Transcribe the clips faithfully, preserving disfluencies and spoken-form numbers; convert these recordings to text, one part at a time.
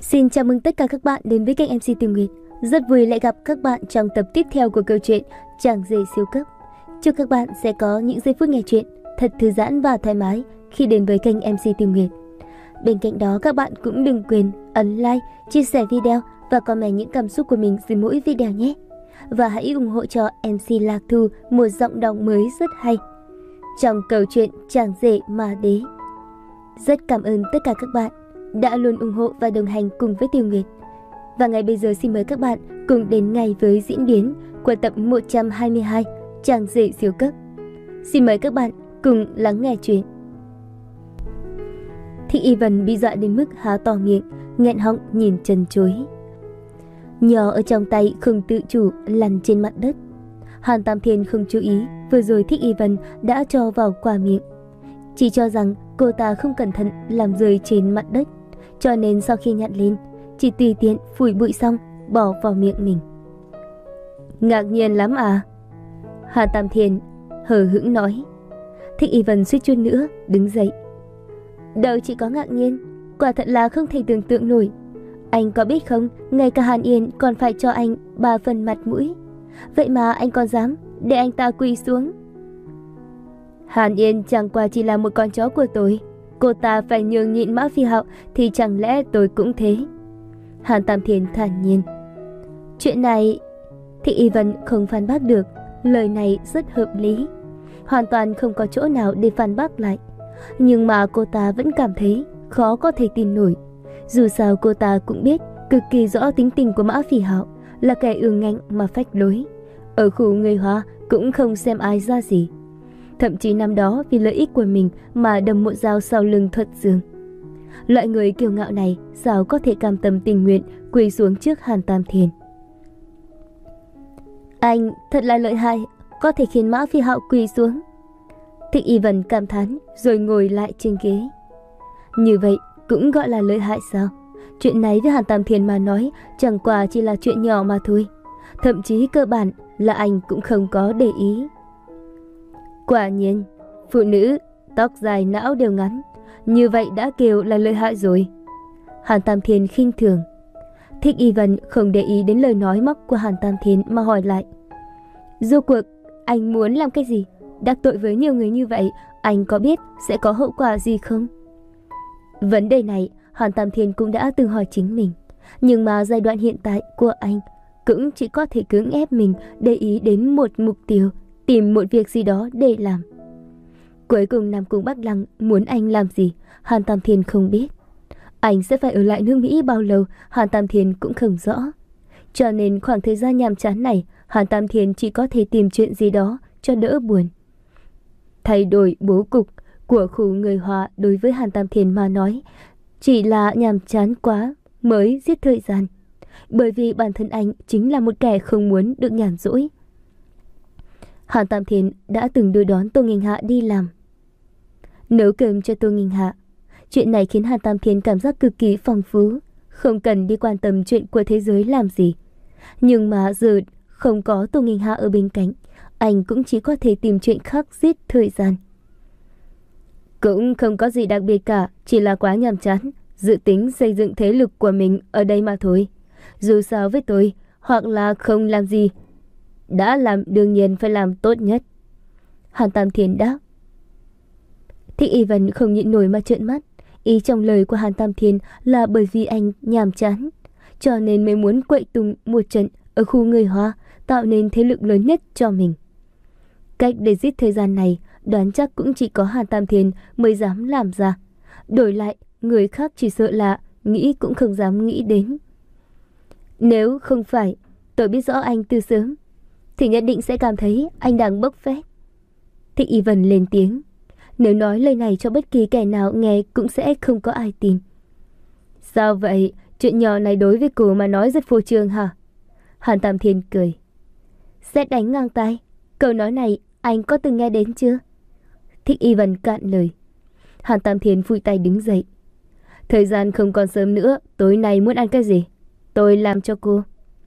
Xin chào mừng tất cả các bạn đến với kênh em xê Tiểu Nguyệt. Rất vui lại gặp các bạn trong tập tiếp theo của câu chuyện Chàng rể siêu cấp. Chúc các bạn sẽ có những giây phút nghe chuyện thật thư giãn và thoải mái khi đến với kênh em xê Tiểu Nguyệt. Bên cạnh đó các bạn cũng đừng quên ấn like, chia sẻ video và comment những cảm xúc của mình dưới mỗi video nhé. Và hãy ủng hộ cho em xê Lạc Thu một giọng đọc mới rất hay trong câu chuyện Chàng rể ma đế. Rất cảm ơn tất cả các bạn đã luôn ủng hộ và đồng hành cùng với Tiểu Nguyệt. Và ngay bây giờ xin mời các bạn cùng đến ngay với diễn biến của tập một trăm hai mươi hai Chàng rể siêu cấp. Xin mời các bạn cùng lắng nghe chuyện. Thích Y Vân bị dọa đến mức há to miệng, nghẹn họng nhìn chân chối. Nhỏ ở trong tay không tự chủ lăn trên mặt đất. Hàn Tam Thiên không chú ý vừa rồi Thích Y Vân đã cho vào quả miệng, chỉ cho rằng cô ta không cẩn thận làm rơi trên mặt đất, cho nên sau khi nhặt lên chỉ tùy tiện phủi bụi xong bỏ vào miệng mình. Ngạc nhiên lắm à? Hàn Tam Thiên hờ hững nói. Thích Y Vân suýt chút nữa đứng dậy. Đâu chỉ có ngạc nhiên, quả thật là không thể tưởng tượng nổi. Anh có biết không, ngay cả Hàn Yên còn phải cho anh ba phần mặt mũi, vậy mà anh còn dám để anh ta quỳ xuống. Hàn Yên chẳng qua chỉ là một con chó của tôi, cô ta phải nhường nhịn Mã Phi Hạo thì chẳng lẽ tôi cũng thế? Hàn Tam Thiên thản nhiên. Chuyện này thì Y Vân không phản bác được, lời này rất hợp lý, hoàn toàn không có chỗ nào để phản bác lại. Nhưng mà cô ta vẫn cảm thấy khó có thể tin nổi. Dù sao cô ta cũng biết cực kỳ rõ tính tình của Mã Phi Hạo, là kẻ ương ngạnh mà phách lối, ở khu người Hoa cũng không xem ai ra gì. Thậm chí năm đó vì lợi ích của mình mà đâm một dao sau lưng Thuật Dương. Loại người kiêu ngạo này sao có thể cam tâm tình nguyện quỳ xuống trước Hàn Tam Thiên? Anh thật là lợi hại, có thể khiến Mã Phi Hạo quỳ xuống. Thích Y Vân cảm thán rồi ngồi lại trên ghế. Như vậy cũng gọi là lợi hại sao? Chuyện này với Hàn Tam Thiên mà nói chẳng qua chỉ là chuyện nhỏ mà thôi. Thậm chí cơ bản là anh cũng không có để ý. Quả nhiên, phụ nữ tóc dài não đều ngắn, như vậy đã kêu là lợi hại rồi. Hàn Tam Thiên khinh thường. Thích Y Vân không để ý đến lời nói móc của Hàn Tam Thiên mà hỏi lại. Rốt cuộc, anh muốn làm cái gì? Đắc tội với nhiều người như vậy, anh có biết sẽ có hậu quả gì không? Vấn đề này, Hàn Tam Thiên cũng đã từng hỏi chính mình. Nhưng mà giai đoạn hiện tại của anh cũng chỉ có thể cưỡng ép mình để ý đến một mục tiêu, tìm một việc gì đó để làm. Cuối cùng Nam Cung Bắc Lăng muốn anh làm gì, Hàn Tam Thiên không biết. Anh sẽ phải ở lại nước Mỹ bao lâu, Hàn Tam Thiên cũng không rõ. Cho nên khoảng thời gian nhàm chán này, Hàn Tam Thiên chỉ có thể tìm chuyện gì đó cho đỡ buồn. Thay đổi bố cục của khu người Hoa đối với Hàn Tam Thiên mà nói chỉ là nhàm chán quá mới giết thời gian, bởi vì bản thân anh chính là một kẻ không muốn được nhàn rỗi. Hàn Tam Thiên đã từng đưa đón Tô Nghinh Hạ đi làm, nấu cơm cho Tô Nghinh Hạ. Chuyện này khiến Hàn Tam Thiên cảm giác cực kỳ phong phú, không cần đi quan tâm chuyện của thế giới làm gì. Nhưng mà giờ không có Tô Nghinh Hạ ở bên cạnh, anh cũng chỉ có thể tìm chuyện khác giết thời gian. Cũng không có gì đặc biệt cả, chỉ là quá nhàm chán, dự tính xây dựng thế lực của mình ở đây mà thôi. Dù sao với tôi, hoặc là không làm gì, đã làm đương nhiên phải làm tốt nhất. Hàn Tam Thiên đáp. Thích Y Vân không nhịn nổi mà trợn mắt. Ý trong lời của Hàn Tam Thiên là bởi vì anh nhàm chán, cho nên mới muốn quậy tung một trận ở khu người Hoa, tạo nên thế lực lớn nhất cho mình. Cách để giết thời gian này đoán chắc cũng chỉ có Hàn Tam Thiên mới dám làm ra. Đổi lại, người khác chỉ sợ là nghĩ cũng không dám nghĩ đến. Nếu không phải tôi biết rõ anh từ sớm, thì nhất định sẽ cảm thấy anh đang bốc phét. Thích Y Vân lên tiếng. Nếu nói lời này cho bất kỳ kẻ nào nghe cũng sẽ không có ai tin. Sao vậy? Chuyện nhỏ này đối với cô mà nói rất phô trương hả? Hàn Tam Thiên cười. Sét đánh ngang tai. Câu nói này anh có từng nghe đến chưa? Thích Y Vân cạn lời. Hàn Tam Thiên phủi tay đứng dậy. Thời gian không còn sớm nữa, tối nay muốn ăn cái gì? Tôi làm cho cô.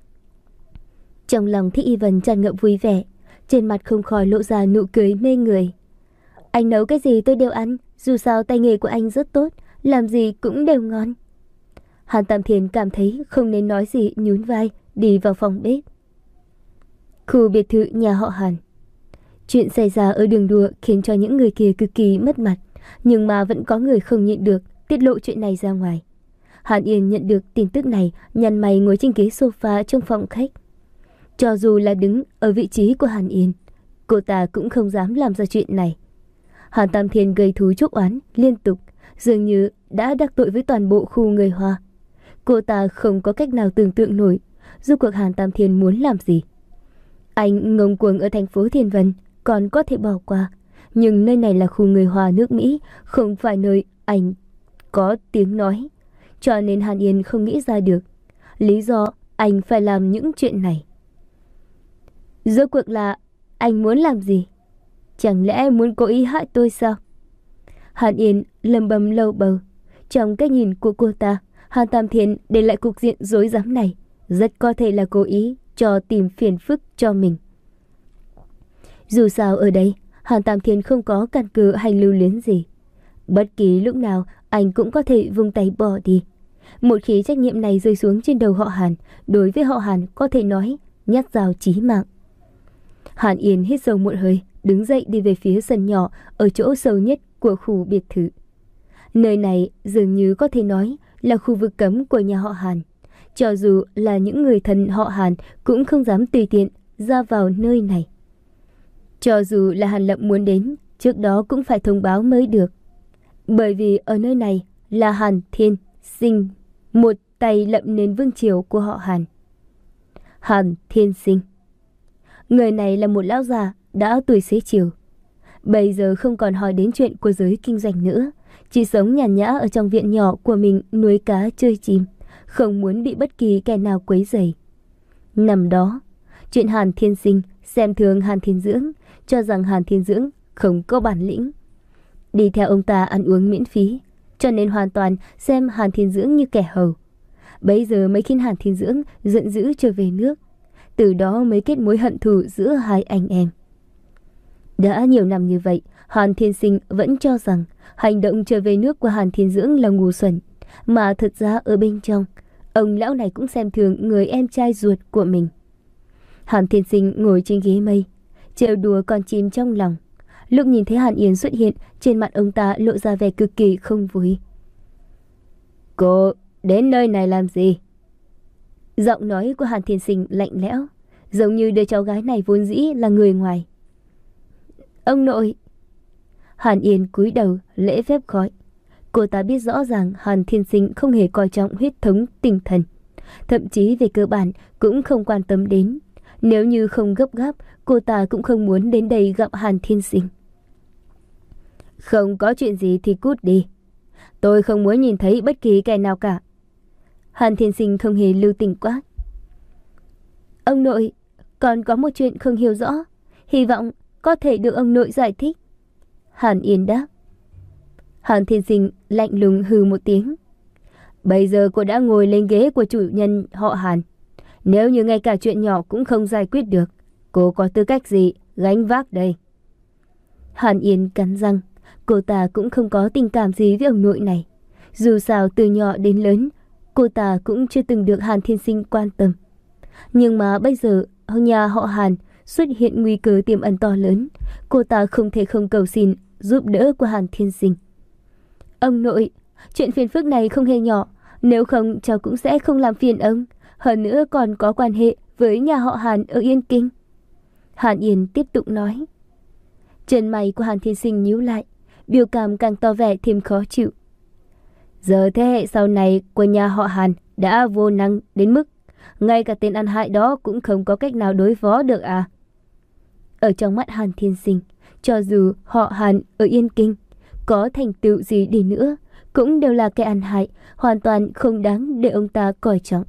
Trong lòng Thích Y Vân tràn ngập vui vẻ, trên mặt không khỏi lộ ra nụ cười mê người. Anh nấu cái gì tôi đều ăn, dù sao tay nghề của anh rất tốt, làm gì cũng đều ngon. Hàn Tam Thiên cảm thấy không nên nói gì, nhún vai đi vào phòng bếp. Khu biệt thự nhà họ Hàn. Chuyện xảy ra ở đường đua khiến cho những người kia cực kỳ mất mặt, nhưng mà vẫn có người không nhịn được tiết lộ chuyện này ra ngoài. Hàn Yên nhận được tin tức này, nhăn mày ngồi trên ghế sofa trong phòng khách. Cho dù là đứng ở vị trí của Hàn Yên, cô ta cũng không dám làm ra chuyện này. Hàn Tam Thiên gây thú chuốc oán liên tục, dường như đã đắc tội với toàn bộ khu người Hoa. Cô ta không có cách nào tưởng tượng nổi rốt cuộc Hàn Tam Thiên muốn làm gì. Anh ngông cuồng ở thành phố Thiên Vân còn có thể bỏ qua, nhưng nơi này là khu người Hoa nước Mỹ, không phải nơi anh có tiếng nói. Cho nên Hàn Yên không nghĩ ra được lý do anh phải làm những chuyện này. Rốt cuộc là anh muốn làm gì? Chẳng lẽ muốn cố ý hại tôi sao? Hàn Yên lầm bầm lầu bầu. Trong cách nhìn của cô ta, Hàn Tam Thiên để lại cục diện rối rắm này rất có thể là cố ý cho tìm phiền phức cho mình. Dù sao ở đây, Hàn Tam Thiên không có căn cứ hay lưu luyến gì. Bất kỳ lúc nào anh cũng có thể vung tay bỏ đi. Một khi trách nhiệm này rơi xuống trên đầu họ Hàn, đối với họ Hàn có thể nói nhát dao chí mạng. Hàn Yên hít sâu một hơi, đứng dậy đi về phía sân nhỏ ở chỗ sâu nhất của khu biệt thự. Nơi này dường như có thể nói là khu vực cấm của nhà họ Hàn. Cho dù là những người thân họ Hàn cũng không dám tùy tiện ra vào nơi này. Cho dù là Hàn Lâm muốn đến, trước đó cũng phải thông báo mới được. Bởi vì ở nơi này là Hàn Thiên Sinh, một tay lậm nền vương triều của họ Hàn. Hàn Thiên Sinh, người này là một lão già đã tuổi xế chiều. Bây giờ không còn hỏi đến chuyện của giới kinh doanh nữa, chỉ sống nhàn nhã ở trong viện nhỏ của mình nuôi cá chơi chim, không muốn bị bất kỳ kẻ nào quấy rầy. Năm đó, chuyện Hàn Thiên Sinh xem thường Hàn Thiên Dưỡng, cho rằng Hàn Thiên Dưỡng không có bản lĩnh. Đi theo ông ta ăn uống miễn phí, cho nên hoàn toàn xem Hàn Thiên Dưỡng như kẻ hầu. Bây giờ mới khiến Hàn Thiên Dưỡng giận dữ trở về nước, từ đó mới kết mối hận thù giữa hai anh em. Đã nhiều năm như vậy, Hàn Thiên Sinh vẫn cho rằng hành động trở về nước của Hàn Thiên Dưỡng là ngu xuẩn, mà thật ra ở bên trong, ông lão này cũng xem thường người em trai ruột của mình. Hàn Thiên Sinh ngồi trên ghế mây, trêu đùa con chim trong lòng. Lúc nhìn thấy Hàn Yên xuất hiện, trên mặt ông ta lộ ra vẻ cực kỳ không vui. Cô đến nơi này làm gì? Giọng nói của Hàn Thiên Sinh lạnh lẽo, giống như đứa cháu gái này vốn dĩ là người ngoài. Ông nội. Hàn Yên cúi đầu lễ phép gọi. Cô ta biết rõ ràng Hàn Thiên Sinh không hề coi trọng huyết thống tinh thần, thậm chí về cơ bản cũng không quan tâm đến. Nếu như không gấp gáp, cô ta cũng không muốn đến đây gặp Hàn Thiên Sinh. Không có chuyện gì thì cút đi. Tôi không muốn nhìn thấy bất kỳ kẻ nào cả. Hàn Thiên Sinh không hề lưu tình quát. Ông nội, còn có một chuyện không hiểu rõ, hy vọng có thể được ông nội giải thích. Hàn Yên đáp. Hàn Thiên Sinh lạnh lùng hừ một tiếng. Bây giờ cô đã ngồi lên ghế của chủ nhân họ Hàn. Nếu như ngay cả chuyện nhỏ cũng không giải quyết được, cô có tư cách gì gánh vác đây? Hàn Yên cắn răng, cô ta cũng không có tình cảm gì với ông nội này. Dù sao từ nhỏ đến lớn, cô ta cũng chưa từng được Hàn Thiên Sinh quan tâm. Nhưng mà bây giờ nhà họ Hàn xuất hiện nguy cơ tiềm ẩn to lớn, cô ta không thể không cầu xin giúp đỡ của Hàn Thiên Sinh. Ông nội, chuyện phiền phức này không hề nhỏ, nếu không cháu cũng sẽ không làm phiền ông. Hơn nữa còn có quan hệ với nhà họ Hàn ở Yên Kinh. Hàn Yên tiếp tục nói. Chân mày của Hàn Thiên Sinh nhíu lại, biểu cảm càng tỏ vẻ thêm khó chịu. Giờ thế hệ sau này của nhà họ Hàn đã vô năng đến mức ngay cả tên ăn hại đó cũng không có cách nào đối phó được à? Ở trong mắt Hàn Thiên Sinh, cho dù họ Hàn ở Yên Kinh có thành tựu gì đi nữa, cũng đều là kẻ ăn hại, hoàn toàn không đáng để ông ta coi trọng.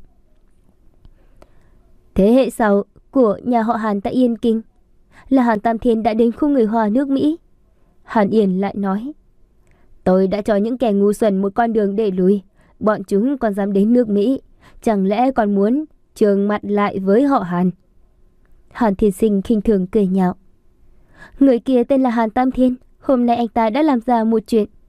Thế hệ sau của nhà họ Hàn tại Yên Kinh là Hàn Tam Thiên đã đến khu người Hoa nước Mỹ. Hàn Yên lại nói. Tôi đã cho những kẻ ngu xuẩn một con đường để lùi, bọn chúng còn dám đến nước Mỹ, chẳng lẽ còn muốn trừng mặt lại với họ Hàn? Hàn Thiên Sinh khinh thường cười nhạo. Người kia tên là Hàn Tam Thiên, hôm nay anh ta đã làm ra một chuyện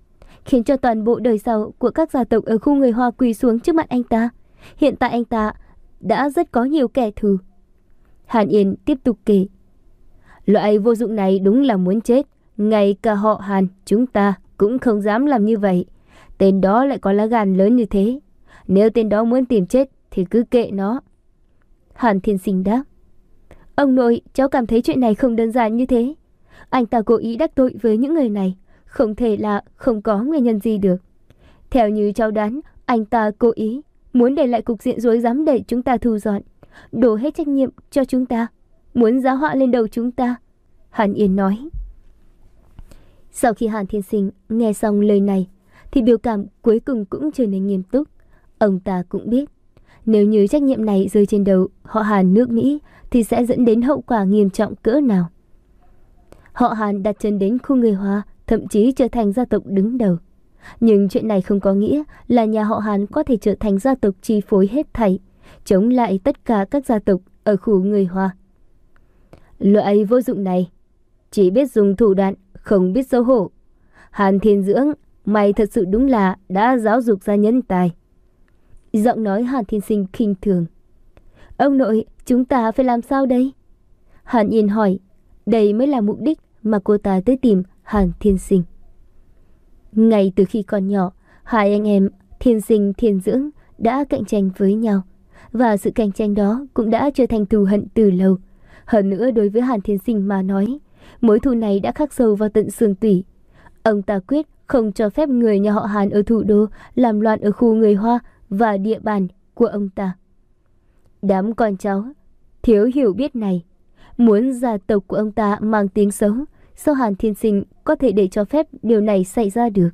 khiến cho toàn bộ đời sau của các gia tộc ở khu người Hoa quỳ xuống trước mặt anh ta. Hiện tại anh ta đã rất có nhiều kẻ thù. Hàn Yên tiếp tục kể. Loại vô dụng này đúng là muốn chết. Ngay cả họ Hàn chúng ta cũng không dám làm như vậy. Tên đó lại có lá gan lớn như thế. Nếu tên đó muốn tìm chết thì cứ kệ nó. Hàn Thiên Sinh đáp. Ông nội, cháu cảm thấy chuyện này không đơn giản như thế. Anh ta cố ý đắc tội với những người này, không thể là không có nguyên nhân gì được. Theo như cháu đoán, anh ta cố ý muốn để lại cục diện rối rắm để chúng ta thu dọn, đổ hết trách nhiệm cho chúng ta, muốn giá họa lên đầu chúng ta. Hàn Yên nói. Sau khi Hàn Thiên Sinh nghe xong lời này thì biểu cảm cuối cùng cũng trở nên nghiêm túc. Ông ta cũng biết nếu như trách nhiệm này rơi trên đầu họ Hàn nước Mỹ thì sẽ dẫn đến hậu quả nghiêm trọng cỡ nào. Họ Hàn đặt chân đến khu người Hoa, thậm chí trở thành gia tộc đứng đầu. Nhưng chuyện này không có nghĩa là nhà họ Hàn có thể trở thành gia tộc chi phối hết thảy, chống lại tất cả các gia tộc ở khu người Hoa. Loại vô dụng này chỉ biết dùng thủ đoạn, không biết xấu hổ. Hàn Thiên Dưỡng, mày thật sự đúng là đã giáo dục ra nhân tài. Giọng nói Hàn Thiên Sinh khinh thường. Ông nội, chúng ta phải làm sao đây? Hàn Yên hỏi. Đây mới là mục đích mà cô ta tới tìm Hàn Thiên Sinh. Ngay từ khi còn nhỏ, hai anh em Thiên Sinh, Thiên Dưỡng đã cạnh tranh với nhau. Và sự cạnh tranh đó cũng đã trở thành thù hận từ lâu. Hơn nữa đối với Hàn Thiên Sinh mà nói, mối thù này đã khắc sâu vào tận xương tủy. Ông ta quyết không cho phép người nhà họ Hàn ở thủ đô làm loạn ở khu người Hoa và địa bàn của ông ta. Đám con cháu thiếu hiểu biết này muốn gia tộc của ông ta mang tiếng xấu, sao Hàn Thiên Sinh có thể để cho phép điều này xảy ra được?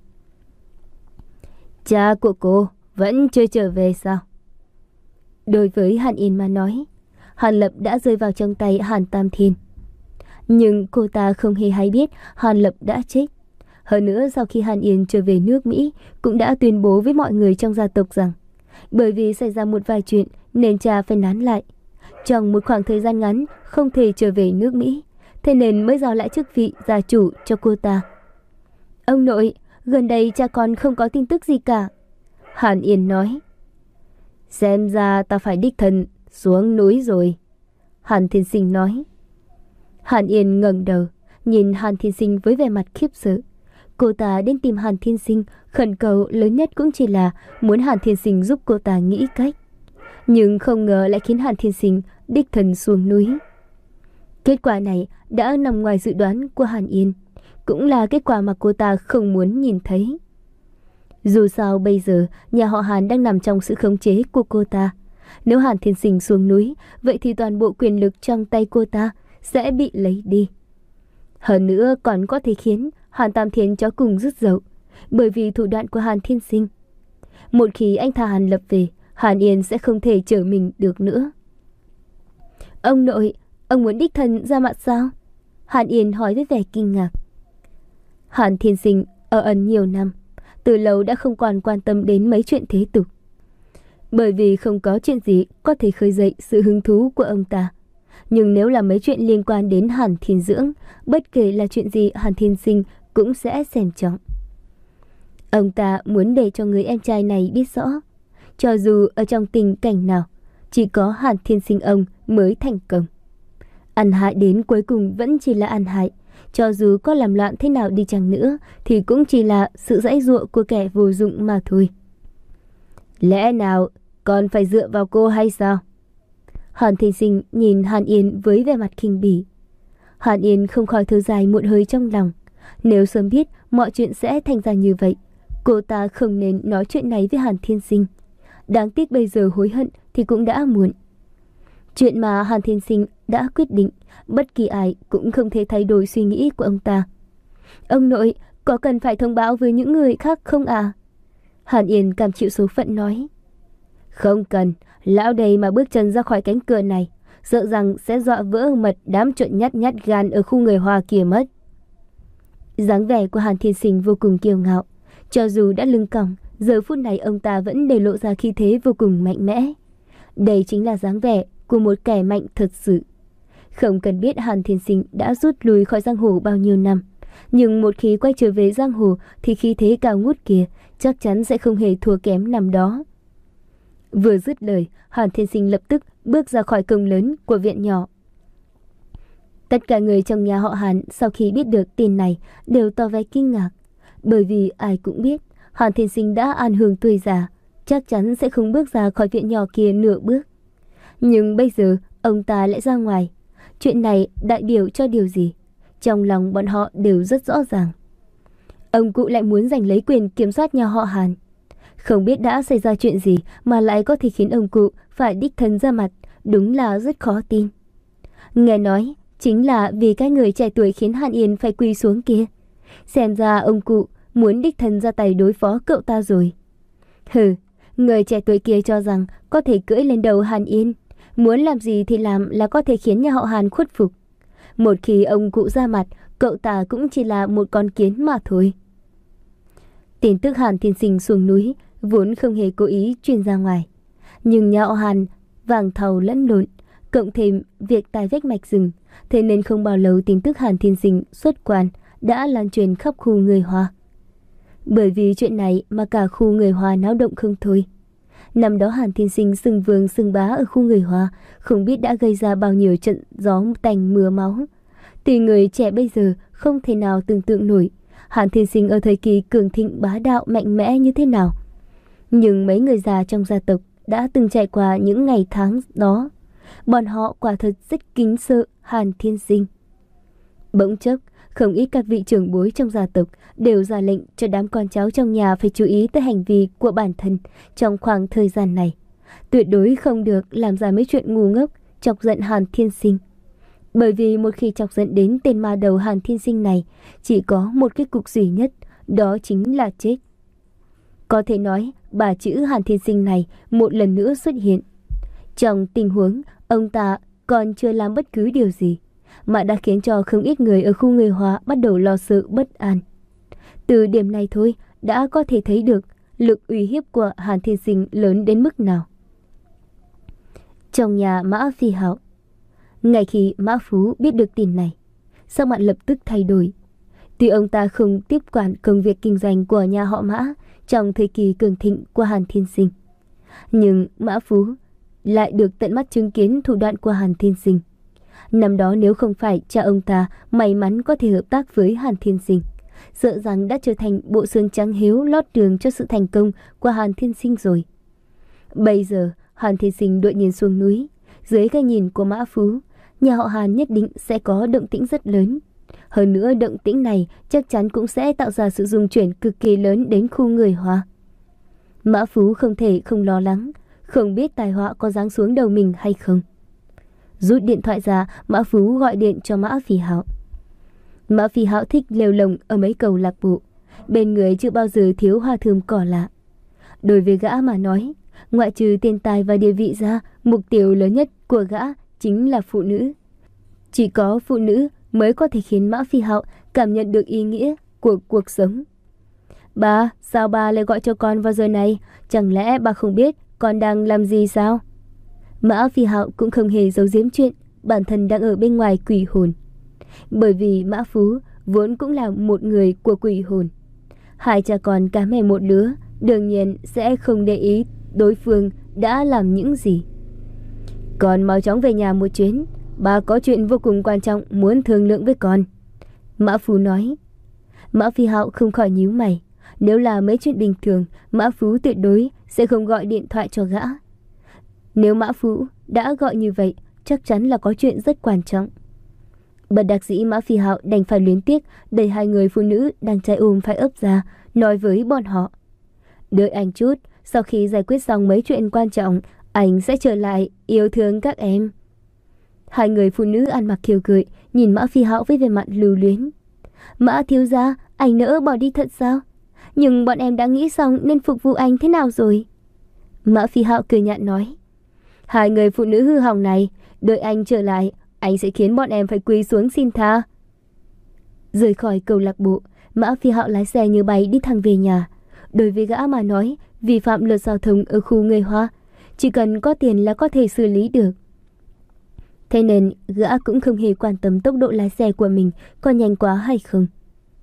Cha của cô vẫn chưa trở về sao? Đối với Hàn Yên mà nói, Hàn Lập đã rơi vào trong tay Hàn Tam Thiên. Nhưng cô ta không hề hay biết Hàn Lập đã chết. Hơn nữa sau khi Hàn Yên trở về nước Mỹ cũng đã tuyên bố với mọi người trong gia tộc rằng bởi vì xảy ra một vài chuyện nên cha phải nán lại. Trong một khoảng thời gian ngắn không thể trở về nước Mỹ, thế nên mới giao lại chức vị gia chủ cho cô ta. Ông nội, gần đây cha con không có tin tức gì cả. Hàn Yên nói. Xem ra ta phải đích thân xuống núi rồi. Hàn Thiên Sinh nói. Hàn Yên ngẩng đầu nhìn Hàn Thiên Sinh với vẻ mặt khiếp sợ. Cô ta đến tìm Hàn Thiên Sinh, khẩn cầu lớn nhất cũng chỉ là muốn Hàn Thiên Sinh giúp cô ta nghĩ cách. Nhưng không ngờ lại khiến Hàn Thiên Sinh đích thân xuống núi. Kết quả này đã nằm ngoài dự đoán của Hàn Yên, cũng là kết quả mà cô ta không muốn nhìn thấy. Dù sao bây giờ nhà họ Hàn đang nằm trong sự khống chế của cô ta. Nếu Hàn Thiên Sinh xuống núi, vậy thì toàn bộ quyền lực trong tay cô ta sẽ bị lấy đi. Hơn nữa còn có thể khiến Hàn Tam Thiên chó cùng rứt dậu, bởi vì thủ đoạn của Hàn Thiên Sinh. Một khi anh thả Hàn Lập về, Hàn Yên sẽ không thể trở mình được nữa. Ông nội, ông muốn đích thân ra mặt sao? Hàn Yên hỏi với vẻ kinh ngạc. Hàn Thiên Sinh ở ẩn nhiều năm, từ lâu đã không còn quan tâm đến mấy chuyện thế tục. Bởi vì không có chuyện gì có thể khơi dậy sự hứng thú của ông ta. Nhưng nếu là mấy chuyện liên quan đến Hàn Thiên Dưỡng, bất kể là chuyện gì Hàn Thiên Sinh cũng sẽ xem trọng. Ông ta muốn để cho người em trai này biết rõ, cho dù ở trong tình cảnh nào, chỉ có Hàn Thiên Sinh ông mới thành công. Ăn hại đến cuối cùng vẫn chỉ là ăn hại. Cho dù có làm loạn thế nào đi chăng nữa thì cũng chỉ là sự giãy giụa của kẻ vô dụng mà thôi. Lẽ nào còn phải dựa vào cô hay sao? Hàn Thiên Sinh nhìn Hàn Yên với vẻ mặt khinh bỉ. Hàn Yên không khỏi thở dài một hơi trong lòng. Nếu sớm biết mọi chuyện sẽ thành ra như vậy, cô ta không nên nói chuyện này với Hàn Thiên Sinh. Đáng tiếc bây giờ hối hận thì cũng đã muộn. Chuyện mà Hàn Thiên Sinh đã quyết định, bất kỳ ai cũng không thể thay đổi suy nghĩ của ông ta. Ông nội, có cần phải thông báo với những người khác không à? Hàn Yên cảm chịu số phận nói. Không cần, lão đây mà bước chân ra khỏi cánh cửa này, sợ rằng sẽ dọa vỡ mật đám trộn nhát nhát gan ở khu người Hoa kia mất. Dáng vẻ của Hàn Thiên Sinh vô cùng kiêu ngạo. Cho dù đã lưng còng, giờ phút này ông ta vẫn để lộ ra khí thế vô cùng mạnh mẽ. Đây chính là dáng vẻ của một kẻ mạnh thật sự. Không cần biết Hàn Thiên Sinh đã rút lui khỏi giang hồ bao nhiêu năm, Nhưng một khi quay trở về giang hồ thì khí thế cao ngút kia chắc chắn sẽ không hề thua kém năm đó. Vừa dứt lời, Hàn Thiên Sinh lập tức bước ra khỏi cổng lớn của viện nhỏ. Tất cả người trong nhà họ Hàn sau khi biết được tin này đều tỏ vẻ kinh ngạc, bởi vì ai cũng biết Hàn Thiên Sinh đã an hưởng tuổi già, chắc chắn sẽ không bước ra khỏi viện nhỏ kia nửa bước. Nhưng bây giờ ông ta lại ra ngoài. Chuyện này đại biểu cho điều gì? Trong lòng bọn họ đều rất rõ ràng. Ông cụ lại muốn giành lấy quyền kiểm soát nhà họ Hàn. Không biết đã xảy ra chuyện gì mà lại có thể khiến ông cụ phải đích thân ra mặt, đúng là rất khó tin. Nghe nói chính là vì cái người trẻ tuổi khiến Hàn Yên phải quỳ xuống kia. Xem ra ông cụ muốn đích thân ra tay đối phó cậu ta rồi. Hừ, người trẻ tuổi kia cho rằng có thể cưỡi lên đầu Hàn Yên, muốn làm gì thì làm là có thể khiến nhà họ Hàn khuất phục. Một khi ông cụ ra mặt, cậu ta cũng chỉ là một con kiến mà thôi. Tin tức Hàn Thiên Sinh xuống núi vốn không hề cố ý truyền ra ngoài, nhưng nhà họ Hàn vàng thầu lẫn lộn, cộng thêm việc tai vách mạch rừng, thế nên không bao lâu tin tức Hàn Thiên Sinh xuất quan đã lan truyền khắp khu người Hoa. Bởi vì chuyện này mà cả khu người Hoa náo động không thôi. Năm đó Hàn Thiên Sinh xưng vương xưng bá ở khu người Hoa, không biết đã gây ra bao nhiêu trận gió tanh mưa máu. Tuy người trẻ bây giờ không thể nào tưởng tượng nổi Hàn Thiên Sinh ở thời kỳ cường thịnh bá đạo mạnh mẽ như thế nào. Nhưng mấy người già trong gia tộc đã từng trải qua những ngày tháng đó, bọn họ quả thật rất kính sợ Hàn Thiên Sinh. Bỗng chốc, không ít các vị trưởng bối trong gia tộc đều ra lệnh cho đám con cháu trong nhà phải chú ý tới hành vi của bản thân trong khoảng thời gian này. Tuyệt đối không được làm ra mấy chuyện ngu ngốc chọc giận Hàn Thiên Sinh. Bởi vì một khi chọc giận đến tên ma đầu Hàn Thiên Sinh này, chỉ có một kết cục duy nhất, đó chính là chết. Có thể nói, bà chữ Hàn Thiên Sinh này một lần nữa xuất hiện. Trong tình huống ông ta còn chưa làm bất cứ điều gì, mà đã khiến cho không ít người ở khu người Hoa bắt đầu lo sợ bất an. Từ điểm này thôi đã có thể thấy được lực uy hiếp của Hàn Thiên Sinh lớn đến mức nào. Trong nhà Mã Phi Hạo, ngay khi Mã Phú biết được tin này, sắc mặt lập tức thay đổi. Tuy ông ta không tiếp quản công việc kinh doanh của nhà họ Mã trong thời kỳ cường thịnh của Hàn Thiên Sinh, nhưng Mã Phú lại được tận mắt chứng kiến thủ đoạn của Hàn Thiên Sinh. Năm đó nếu không phải cha ông ta may mắn có thể hợp tác với Hàn Thiên Sinh, sợ rằng đã trở thành bộ xương trắng hiếu lót đường cho sự thành công của Hàn Thiên Sinh rồi. Bây giờ Hàn Thiên Sinh đột nhiên xuống núi, dưới cái nhìn của Mã Phú, nhà họ Hàn nhất định sẽ có động tĩnh rất lớn. Hơn nữa động tĩnh này chắc chắn cũng sẽ tạo ra sự rung chuyển cực kỳ lớn đến khu người Hoa. Mã Phú không thể không lo lắng, không biết tai họa có giáng xuống đầu mình hay không. Rút điện thoại ra, Mã Phú gọi điện cho Mã Phi Hạo. Mã Phi Hạo thích lêu lồng ở mấy câu lạc bộ, bên người chưa bao giờ thiếu hoa thơm cỏ lạ. Đối với gã mà nói, ngoại trừ tiền tài và địa vị ra, mục tiêu lớn nhất của gã chính là phụ nữ. Chỉ có phụ nữ mới có thể khiến Mã Phi Hạo cảm nhận được ý nghĩa của cuộc sống. Ba, sao ba lại gọi cho con vào giờ này? Chẳng lẽ ba không biết con đang làm gì sao? Mã Phi Hạo cũng không hề giấu giếm chuyện bản thân đang ở bên ngoài quỷ hồn. Bởi vì Mã Phú vốn cũng là một người của quỷ hồn. Hai cha con cá mè một lứa, đương nhiên sẽ không để ý đối phương đã làm những gì. Con mau chóng về nhà một chuyến, ba có chuyện vô cùng quan trọng muốn thương lượng với con. Mã Phú nói. Mã Phi Hạo không khỏi nhíu mày. Nếu là mấy chuyện bình thường, Mã Phú tuyệt đối sẽ không gọi điện thoại cho gã. Nếu Mã Phú đã gọi như vậy, chắc chắn là có chuyện rất quan trọng. Bất đắc dĩ Mã Phi Hạo đành phải luyến tiếc đẩy hai người phụ nữ đang trai ôm phải ấp ra, nói với bọn họ. Đợi anh chút, sau khi giải quyết xong mấy chuyện quan trọng, anh sẽ trở lại yêu thương các em. Hai người phụ nữ ăn mặc kiều gợi nhìn Mã Phi Hạo với vẻ mặt lưu luyến. Mã thiếu gia, anh nỡ bỏ đi thật sao? Nhưng bọn em đã nghĩ xong nên phục vụ anh thế nào rồi? Mã Phi Hạo cười nhạt nói. Hai người phụ nữ hư hỏng này, đợi anh trở lại, anh sẽ khiến bọn em phải quỳ xuống xin tha. Rời khỏi câu lạc bộ, Mã Phi Hạo lái xe như bay đi thẳng về nhà. Đối với gã mà nói, vi phạm luật giao thông ở khu người Hoa, chỉ cần có tiền là có thể xử lý được. Thế nên gã cũng không hề quan tâm tốc độ lái xe của mình có nhanh quá hay không.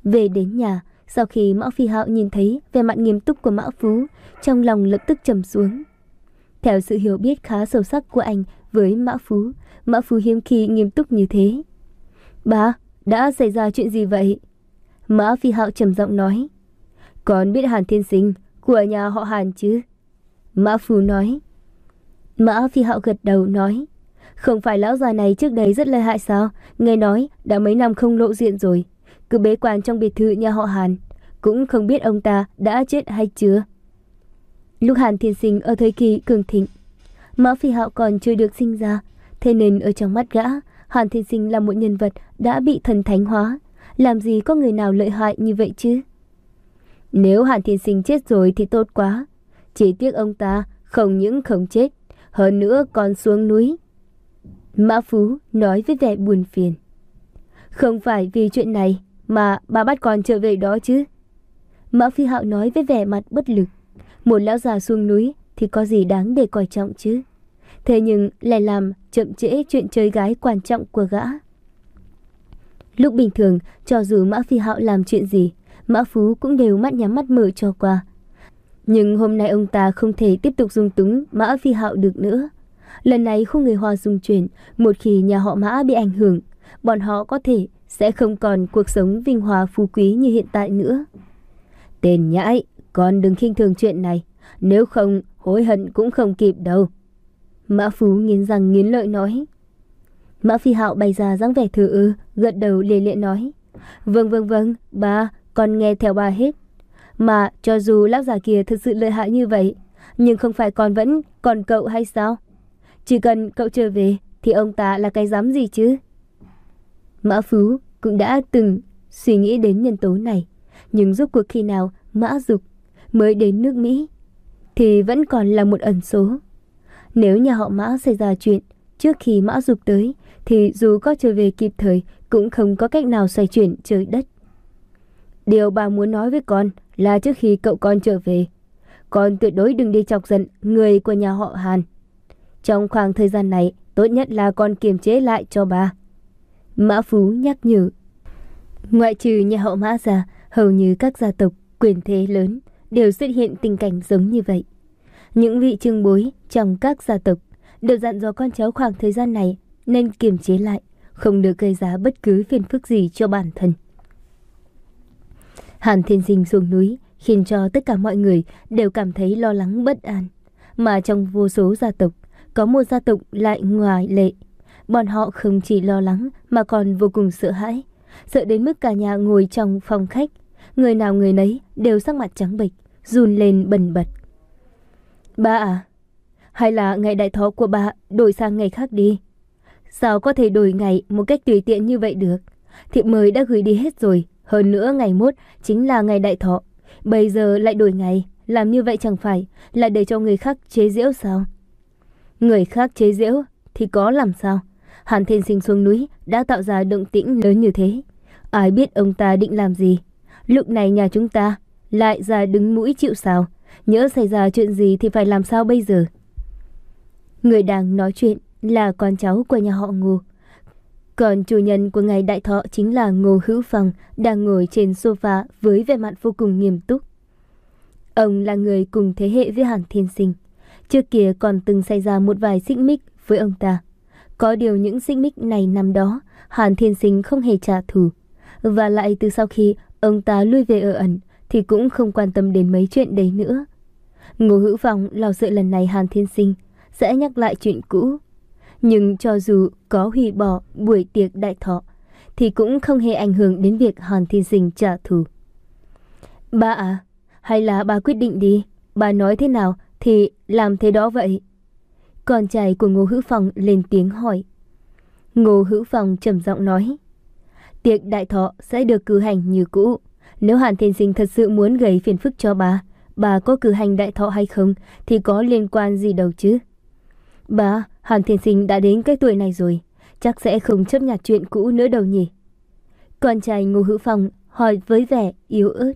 Về đến nhà, sau khi Mã Phi Hạo nhìn thấy vẻ mặt nghiêm túc của Mã Phú, trong lòng lập tức trầm xuống. Theo sự hiểu biết khá sâu sắc của anh với Mã Phú, Mã Phú hiếm khi nghiêm túc như thế. Ba, đã xảy ra chuyện gì vậy? Mã Phi Hạo trầm giọng nói. Con biết Hàn Thiên Sinh của nhà họ Hàn chứ? Mã Phú nói. Mã Phi Hạo gật đầu nói. Không phải lão già này trước đây rất lợi hại sao? Nghe nói đã mấy năm không lộ diện rồi, cứ bế quan trong biệt thự nhà họ Hàn, cũng không biết ông ta đã chết hay chưa. Lúc Hàn Thiên Sinh ở thời kỳ cường thịnh, Mã Phi Hạo còn chưa được sinh ra, thế nên ở trong mắt gã, Hàn Thiên Sinh là một nhân vật đã bị thần thánh hóa, làm gì có người nào lợi hại như vậy chứ? Nếu Hàn Thiên Sinh chết rồi thì tốt quá, chỉ tiếc ông ta không những không chết, hơn nữa còn xuống núi. Mã Phú nói với vẻ buồn phiền. Không phải vì chuyện này mà bà bắt con trở về đó chứ? Mã Phi Hạo nói với vẻ mặt bất lực. Một lão già xuống núi thì có gì đáng để coi trọng chứ? Thế nhưng lại làm chậm trễ chuyện chơi gái quan trọng của gã. Lúc bình thường, cho dù Mã Phi Hạo làm chuyện gì, Mã Phú cũng đều mắt nhắm mắt mở cho qua. Nhưng hôm nay ông ta không thể tiếp tục dung túng Mã Phi Hạo được nữa. Lần này khu người Hoa dung chuyển, một khi nhà họ Mã bị ảnh hưởng, bọn họ có thể sẽ không còn cuộc sống vinh hoa phú quý như hiện tại nữa. Tên nhãi, con đừng khinh thường chuyện này, nếu không hối hận cũng không kịp đâu. Mã Phú nghiến răng nghiến lợi nói. Mã Phi Hạo bày ra dáng vẻ thờ ơ, gật đầu lê lệ nói. Vâng vâng vâng, ba, con nghe theo ba hết. Mà cho dù lão già kia thật sự lợi hại như vậy, nhưng không phải con vẫn còn cậu hay sao? Chỉ cần cậu trở về thì ông ta là cái dám gì chứ? Mã Phú cũng đã từng suy nghĩ đến nhân tố này, nhưng rốt cuộc khi nào Mã Dục mới đến nước Mỹ thì vẫn còn là một ẩn số. Nếu nhà họ Mã xảy ra chuyện trước khi Mã Dục tới thì dù có trở về kịp thời cũng không có cách nào xoay chuyển trời đất. Điều bà muốn nói với con là trước khi cậu con trở về, con tuyệt đối đừng đi chọc giận người của nhà họ Hàn. Trong khoảng thời gian này, tốt nhất là con kiềm chế lại cho bà. Mã Phú nhắc nhở. Ngoại trừ nhà họ Mã ra, hầu như các gia tộc quyền thế lớn đều xuất hiện tình cảnh giống như vậy. Những vị trưởng bối trong các gia tộc đều dặn dò con cháu khoảng thời gian này nên kiềm chế lại, không được gây ra bất cứ phiền phức gì cho bản thân. Hàn Thiên Sinh xuống núi khiến cho tất cả mọi người đều cảm thấy lo lắng bất an. Mà trong vô số gia tộc, có một gia tộc lại ngoại lệ. Bọn họ không chỉ lo lắng mà còn vô cùng sợ hãi, sợ đến mức cả nhà ngồi trong phòng khách, người nào người nấy đều sắc mặt trắng bệch, run lên bần bật. Ba à, hay là ngày đại thọ của bà đổi sang ngày khác đi? Sao có thể đổi ngày một cách tùy tiện như vậy được? Thiệp mời đã gửi đi hết rồi, hơn nữa ngày mốt chính là ngày đại thọ. Bây giờ lại đổi ngày, làm như vậy chẳng phải là để cho người khác chế giễu sao? Người khác chế giễu thì có làm sao? Hàn Thiên Sinh xuống núi đã tạo ra động tĩnh lớn như thế, ai biết ông ta định làm gì? Lúc này nhà chúng ta lại ra đứng mũi chịu sào, nhỡ xảy ra chuyện gì thì phải làm sao bây giờ? Người đang nói chuyện là con cháu của nhà họ Ngô, còn chủ nhân của ngày đại thọ chính là Ngô Hữu Phong, đang ngồi trên sofa với vẻ mặt vô cùng nghiêm túc. Ông là người cùng thế hệ với Hàn Thiên Sinh, trước kia còn từng xảy ra một vài xích mích với ông ta. Có điều những xích mích này năm đó Hàn Thiên Sinh không hề trả thù, và lại từ sau khi ông ta lui về ở ẩn thì cũng không quan tâm đến mấy chuyện đấy nữa. Ngô Hữu Phong lo sợ lần này Hàn Thiên Sinh sẽ nhắc lại chuyện cũ, nhưng cho dù có hủy bỏ buổi tiệc đại thọ thì cũng không hề ảnh hưởng đến việc Hàn Thiên Sinh trả thù. Ba à, hay là bà quyết định đi, bà nói thế nào thì làm thế đó vậy. Con trai của Ngô Hữu Phong lên tiếng hỏi. Ngô Hữu Phong trầm giọng nói. Tiệc đại thọ sẽ được cử hành như cũ. Nếu Hàn Thiên Sinh thật sự muốn gây phiền phức cho bà, bà có cử hành đại thọ hay không thì có liên quan gì đâu chứ. Bà, Hàn Thiên Sinh đã đến cái tuổi này rồi, chắc sẽ không chấp nhận chuyện cũ nữa đâu nhỉ. Con trai Ngô Hữu Phong hỏi với vẻ yếu ớt.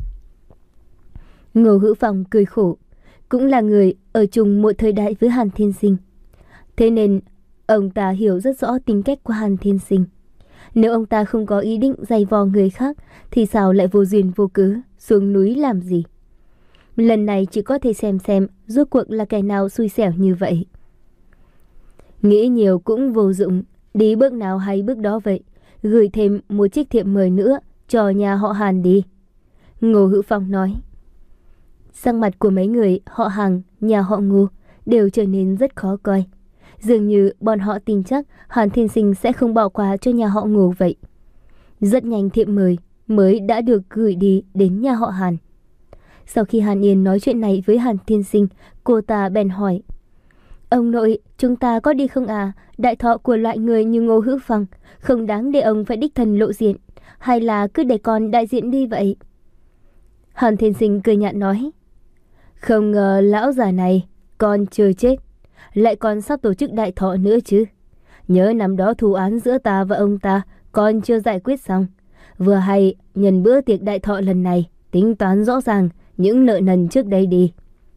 Ngô Hữu Phong cười khổ, cũng là người ở chung một thời đại với Hàn Thiên Sinh, thế nên ông ta hiểu rất rõ tính cách của Hàn Thiên Sinh. Nếu ông ta không có ý định giày vò người khác thì sao lại vô duyên vô cớ xuống núi làm gì? Lần này chỉ có thể xem xem rốt cuộc là kẻ nào xui xẻo như vậy. Nghĩ nhiều cũng vô dụng, đi bước nào hay bước đó vậy. Gửi thêm một chiếc thiệp mời nữa cho nhà họ Hàn đi. Ngô Hữu Phong nói. Sắc mặt của mấy người họ Hàng, nhà họ Ngô đều trở nên rất khó coi. Dường như bọn họ tin chắc Hàn Thiên Sinh sẽ không bỏ qua cho nhà họ Ngô vậy. Rất nhanh thiệp mời mới đã được gửi đi đến nhà họ Hàn. Sau khi Hàn Yên nói chuyện này với Hàn Thiên Sinh, cô ta bèn hỏi. Ông nội, chúng ta có đi không à? Đại thọ của loại người như Ngô Hữu Phong không đáng để ông phải đích thân lộ diện. Hay là cứ để con đại diện đi vậy? Hàn Thiên Sinh cười nhạt nói. Không ngờ lão già này còn chưa chết, lại còn sắp tổ chức đại thọ nữa chứ. Nhớ năm đó thù án giữa ta và ông ta còn chưa giải quyết xong. Vừa hay nhân bữa tiệc đại thọ lần này tính toán rõ ràng những nợ nần trước đây đi.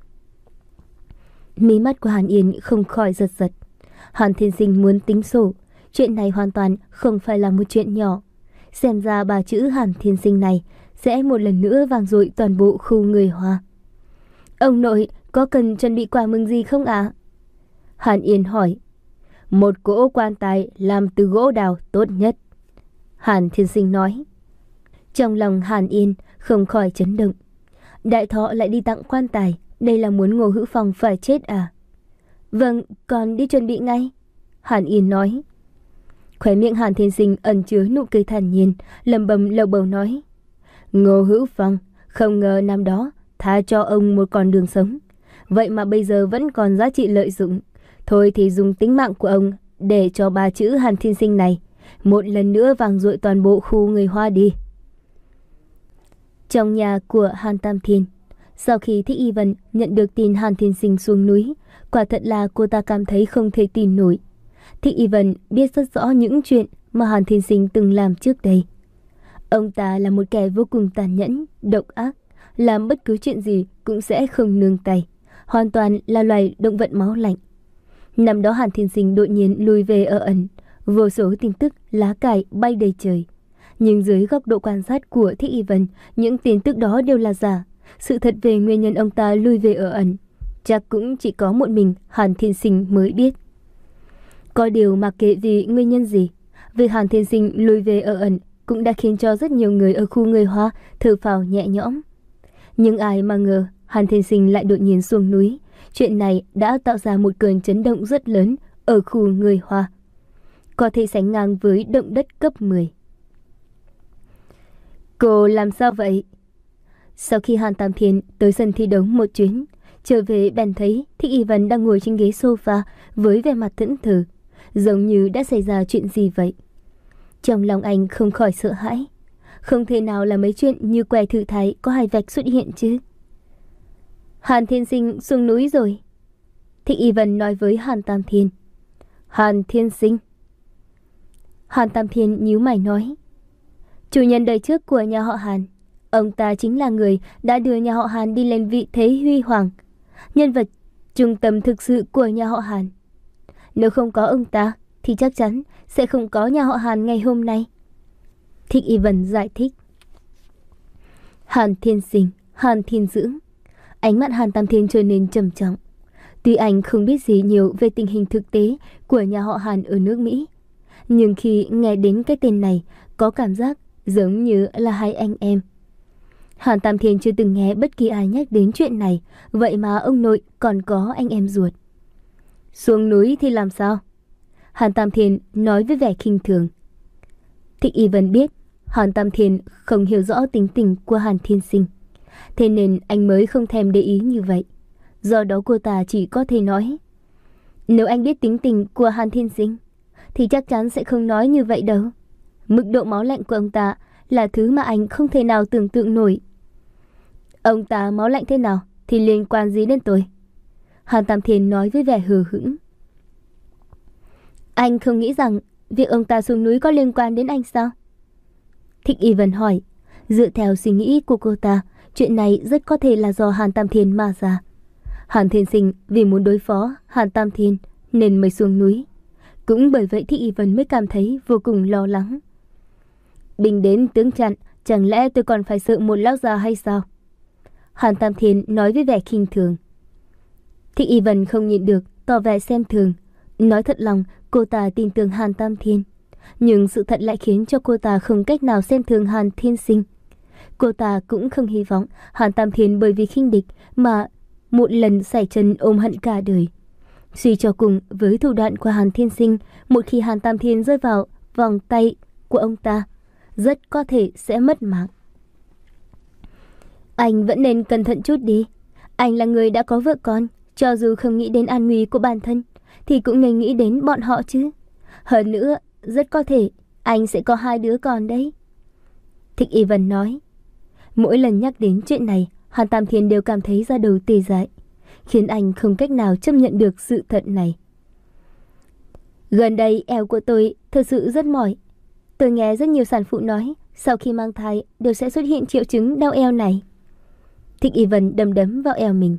Mí mắt của Hàn Yên không khỏi giật giật. Hàn Thiên Sinh muốn tính sổ. Chuyện này hoàn toàn không phải là một chuyện nhỏ. Xem ra ba chữ Hàn Thiên Sinh này sẽ một lần nữa vang dội toàn bộ khu người Hoa. Ông nội có cần chuẩn bị quà mừng gì không ạ? À? Hàn Yên hỏi. Một cỗ quan tài làm từ gỗ đào tốt nhất, Hàn Thiên Sinh nói. Trong lòng Hàn Yên không khỏi chấn động. Đại thọ lại đi tặng quan tài, đây là muốn Ngô Hữu Phong phải chết à? Vâng, con đi chuẩn bị ngay, Hàn Yên nói. Khóe miệng Hàn Thiên Sinh ẩn chứa nụ cười thản nhiên, lẩm bẩm lầu bầu nói. Ngô Hữu Phong, không ngờ năm đó tha cho ông một con đường sống, vậy mà bây giờ vẫn còn giá trị lợi dụng. Thôi thì dùng tính mạng của ông để cho ba chữ Hàn Thiên Sinh này một lần nữa vang dội toàn bộ khu người Hoa đi. Trong nhà của Hàn Tam Thiên, sau khi Thích Y Vân nhận được tin Hàn Thiên Sinh xuống núi, quả thật là cô ta cảm thấy không thể tin nổi. Thích Y Vân biết rất rõ những chuyện mà Hàn Thiên Sinh từng làm trước đây. Ông ta là một kẻ vô cùng tàn nhẫn, độc ác, làm bất cứ chuyện gì cũng sẽ không nương tay, hoàn toàn là loài động vật máu lạnh. Năm đó Hàn Thiên Sinh đột nhiên lùi về ở ẩn, vô số tin tức lá cải bay đầy trời. Nhưng dưới góc độ quan sát của Thích Y Vân, những tin tức đó đều là giả. Sự thật về nguyên nhân ông ta lui về ở ẩn chắc cũng chỉ có một mình Hàn Thiên Sinh mới biết. Có điều mặc kệ vì nguyên nhân gì, việc Hàn Thiên Sinh lui về ở ẩn cũng đã khiến cho rất nhiều người ở khu người Hoa thở phào nhẹ nhõm. Nhưng ai mà ngờ Hàn Thiên Sinh lại đột nhiên xuống núi. Chuyện này đã tạo ra một cơn chấn động rất lớn ở khu người Hoa, có thể sánh ngang với động đất cấp mười. Cô làm sao vậy? Sau khi Hàn Tam Thiên tới sân thi đấu một chuyến, trở về bèn thấy Thích Y Vân đang ngồi trên ghế sofa với vẻ mặt thẫn thờ, giống như đã xảy ra chuyện gì vậy. Trong lòng anh không khỏi sợ hãi. Không thể nào là mấy chuyện như què thử thái có hai vạch xuất hiện chứ. Hàn Thiên Sinh xuống núi rồi, Thích Y Vân nói với Hàn Tam Thiên. Hàn Thiên Sinh? Hàn Tam Thiên nhíu mày nói. Chủ nhân đời trước của nhà họ Hàn, ông ta chính là người đã đưa nhà họ Hàn đi lên vị thế huy hoàng, nhân vật trung tâm thực sự của nhà họ Hàn. Nếu không có ông ta thì chắc chắn sẽ không có nhà họ Hàn ngày hôm nay, Thích Y Vân giải thích. Hàn Thiên Sinh, Hàn Thiên Dưỡng. Ánh mắt Hàn Tam Thiên trở nên trầm trọng. Tuy anh không biết gì nhiều về tình hình thực tế của nhà họ Hàn ở nước Mỹ, nhưng khi nghe đến cái tên này có cảm giác giống như là hai anh em. Hàn Tam Thiên chưa từng nghe bất kỳ ai nhắc đến chuyện này, vậy mà ông nội còn có anh em ruột. Xuống núi thì làm sao? Hàn Tam Thiên nói với vẻ khinh thường. Thích Y Vân biết Hàn Tam Thiên không hiểu rõ tính tình của Hàn Thiên Sinh, thế nên anh mới không thèm để ý như vậy. Do đó cô ta chỉ có thể nói, nếu anh biết tính tình của Hàn Thiên Sinh thì chắc chắn sẽ không nói như vậy đâu. Mức độ máu lạnh của ông ta là thứ mà anh không thể nào tưởng tượng nổi. Ông ta máu lạnh thế nào thì liên quan gì đến tôi? Hàn Tam Thiên nói với vẻ hờ hững. Anh không nghĩ rằng việc ông ta xuống núi có liên quan đến anh sao? Thích Y Vân hỏi. Dựa theo suy nghĩ của cô ta, chuyện này rất có thể là do Hàn Tam Thiên mà ra. Hàn Thiên Sinh vì muốn đối phó Hàn Tam Thiên nên mới xuống núi. Cũng bởi vậy Thích Y Vân mới cảm thấy vô cùng lo lắng. Binh đến tướng chặn, chẳng lẽ tôi còn phải sợ một lão già hay sao? Hàn Tam Thiên nói với vẻ khinh thường. Thích Y Vân không nhịn được, tỏ vẻ xem thường. Nói thật lòng, cô ta tin tưởng Hàn Tam Thiên. Nhưng sự thật lại khiến cho cô ta không cách nào xem thường Hàn Thiên Sinh. Cô ta cũng không hy vọng Hàn Tam Thiên bởi vì khinh địch mà một lần sảy chân ôm hận cả đời. Suy cho cùng, với thủ đoạn của Hàn Thiên Sinh, một khi Hàn Tam Thiên rơi vào vòng tay của ông ta, rất có thể sẽ mất mạng. Anh vẫn nên cẩn thận chút đi. Anh là người đã có vợ con, cho dù không nghĩ đến an nguy của bản thân, thì cũng nên nghĩ đến bọn họ chứ. Hơn nữa, rất có thể anh sẽ có hai đứa con đấy. Thích Y Vân nói. Mỗi lần nhắc đến chuyện này, Hàn Tam Thiên đều cảm thấy da đầu tê dại, khiến anh không cách nào chấp nhận được sự thật này. Gần đây eo của tôi thật sự rất mỏi. Tôi nghe rất nhiều sản phụ nói sau khi mang thai đều sẽ xuất hiện triệu chứng đau eo này. Thích Y Vân đấm đấm vào eo mình.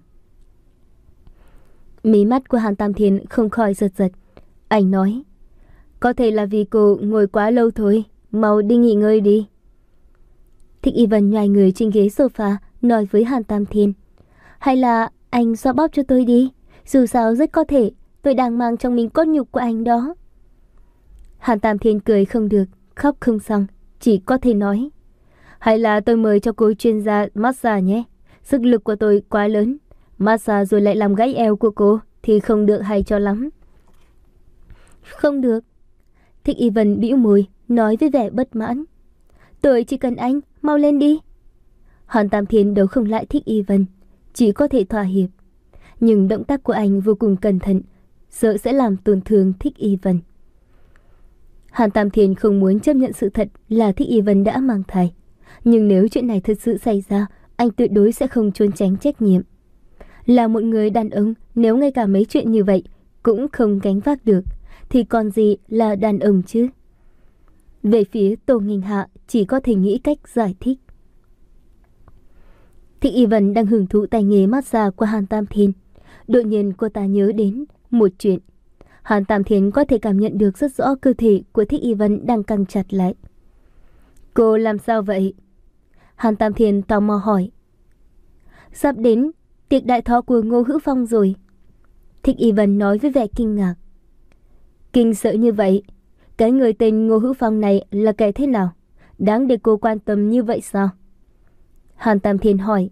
Mí mắt của Hàn Tam Thiên không khỏi giật giật. Anh nói, có thể là vì cô ngồi quá lâu thôi, mau đi nghỉ ngơi đi. Thích Y Vân nhoài người trên ghế sofa, nói với Hàn Tam Thiên, hay là anh xoa bóp cho tôi đi, dù sao rất có thể tôi đang mang trong mình cốt nhục của anh đó. Hàn Tam Thiên cười không được, khóc không xong, chỉ có thể nói, hay là tôi mời cho cô chuyên gia massage nhé, sức lực của tôi quá lớn, massage rồi lại làm gãy eo của cô thì không được hay cho lắm. Không được. Thích Y Vân bĩu môi, nói với vẻ bất mãn, tôi chỉ cần anh mau lên đi. Hàn Tam Thiên đấu không lại Thích Y Vân, chỉ có thể thỏa hiệp. Nhưng động tác của anh vô cùng cẩn thận, sợ sẽ làm tổn thương Thích Y Vân. Hàn Tam Thiên không muốn chấp nhận sự thật là Thích Y Vân đã mang thai. Nhưng nếu chuyện này thật sự xảy ra, anh tuyệt đối sẽ không trốn tránh trách nhiệm. Là một người đàn ông, nếu ngay cả mấy chuyện như vậy cũng không gánh vác được, thì còn gì là đàn ông chứ? Về phía Tô Nghinh Hạ chỉ có thể nghĩ cách giải thích. Thích Y Vân đang hưởng thụ tay nghề massage của Hàn Tam Thiên. Đột nhiên cô ta nhớ đến một chuyện. Hàn Tam Thiên có thể cảm nhận được rất rõ cơ thể của Thích Y Vân đang căng chặt lại. Cô làm sao vậy? Hàn Tam Thiên tò mò hỏi. Sắp đến tiệc đại thọ của Ngô Hữu Phong rồi. Thích Y Vân nói với vẻ kinh ngạc. Kinh sợ như vậy? Cái người tên Ngô Hữu Phong này là kẻ thế nào? Đáng để cô quan tâm như vậy sao? Hàn Tam Thiên hỏi.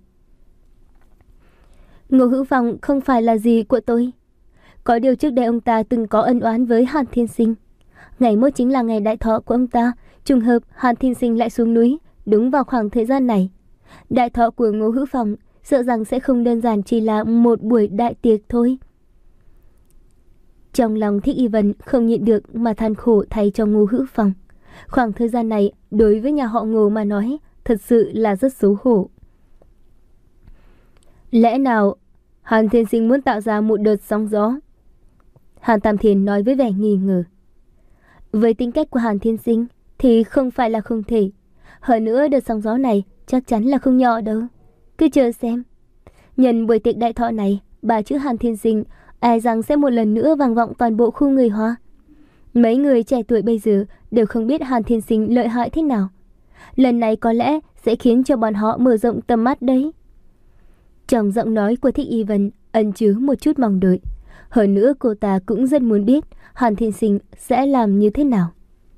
Ngô Hữu Phong không phải là gì của tôi. Có điều trước đây ông ta từng có ân oán với Hàn Thiên Sinh. Ngày mốt chính là ngày đại thọ của ông ta. Trùng hợp Hàn Thiên Sinh lại xuống núi đúng vào khoảng thời gian này. Đại thọ của Ngô Hữu Phong sợ rằng sẽ không đơn giản chỉ là một buổi đại tiệc thôi. Trong lòng Thích Y Vân không nhịn được mà than khổ thay cho Ngô Hữu Phong. Khoảng thời gian này đối với nhà họ Ngô mà nói thật sự là rất xấu hổ. Lẽ nào Hàn Thiên Sinh muốn tạo ra một đợt sóng gió? Hàn Tam Thiên nói với vẻ nghi ngờ. Với tính cách của Hàn Thiên Sinh thì không phải là không thể. Hơn nữa đợt sóng gió này chắc chắn là không nhỏ đâu. Cứ chờ xem. Nhân buổi tiệc đại thọ này, bà chữ Hàn Thiên Sinh ai rằng sẽ một lần nữa vang vọng toàn bộ khu người Hoa. Mấy người trẻ tuổi bây giờ đều không biết Hàn Thiên Sinh lợi hại thế nào. Lần này có lẽ sẽ khiến cho bọn họ mở rộng tầm mắt đấy. Trong giọng nói của Thích Y Vân ẩn chứa một chút mong đợi. Hơn nữa cô ta cũng rất muốn biết Hàn Thiên Sinh sẽ làm như thế nào.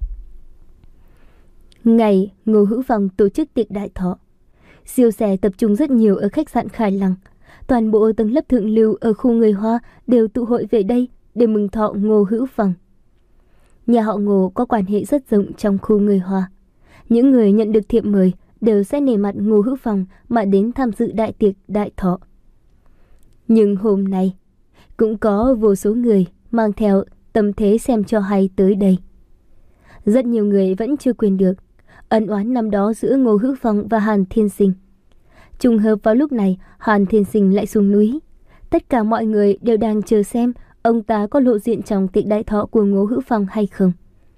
Ngày Ngô Hữu Phong tổ chức tiệc đại thọ, siêu xe tập trung rất nhiều ở khách sạn Khai Lăng. Toàn bộ tầng lớp thượng lưu ở khu người Hoa đều tụ hội về đây để mừng thọ Ngô Hữu Phong. Nhà họ Ngô có quan hệ rất rộng trong khu người Hoa. Những người nhận được thiệp mời đều sẽ nể mặt Ngô Hữu Phong mà đến tham dự đại tiệc đại thọ. Nhưng hôm nay cũng có vô số người mang theo tâm thế xem cho hay tới đây. Rất nhiều người vẫn chưa quên được ân oán năm đó giữa Ngô Hữu Phong và Hàn Thiên Sinh. Trùng hợp vào lúc này Hàn Thiên Sinh lại xuống núi. Tất cả mọi người đều đang chờ xem ông ta có lộ diện trong tiệc đại thọ của Ngô Hữu Phong hay không.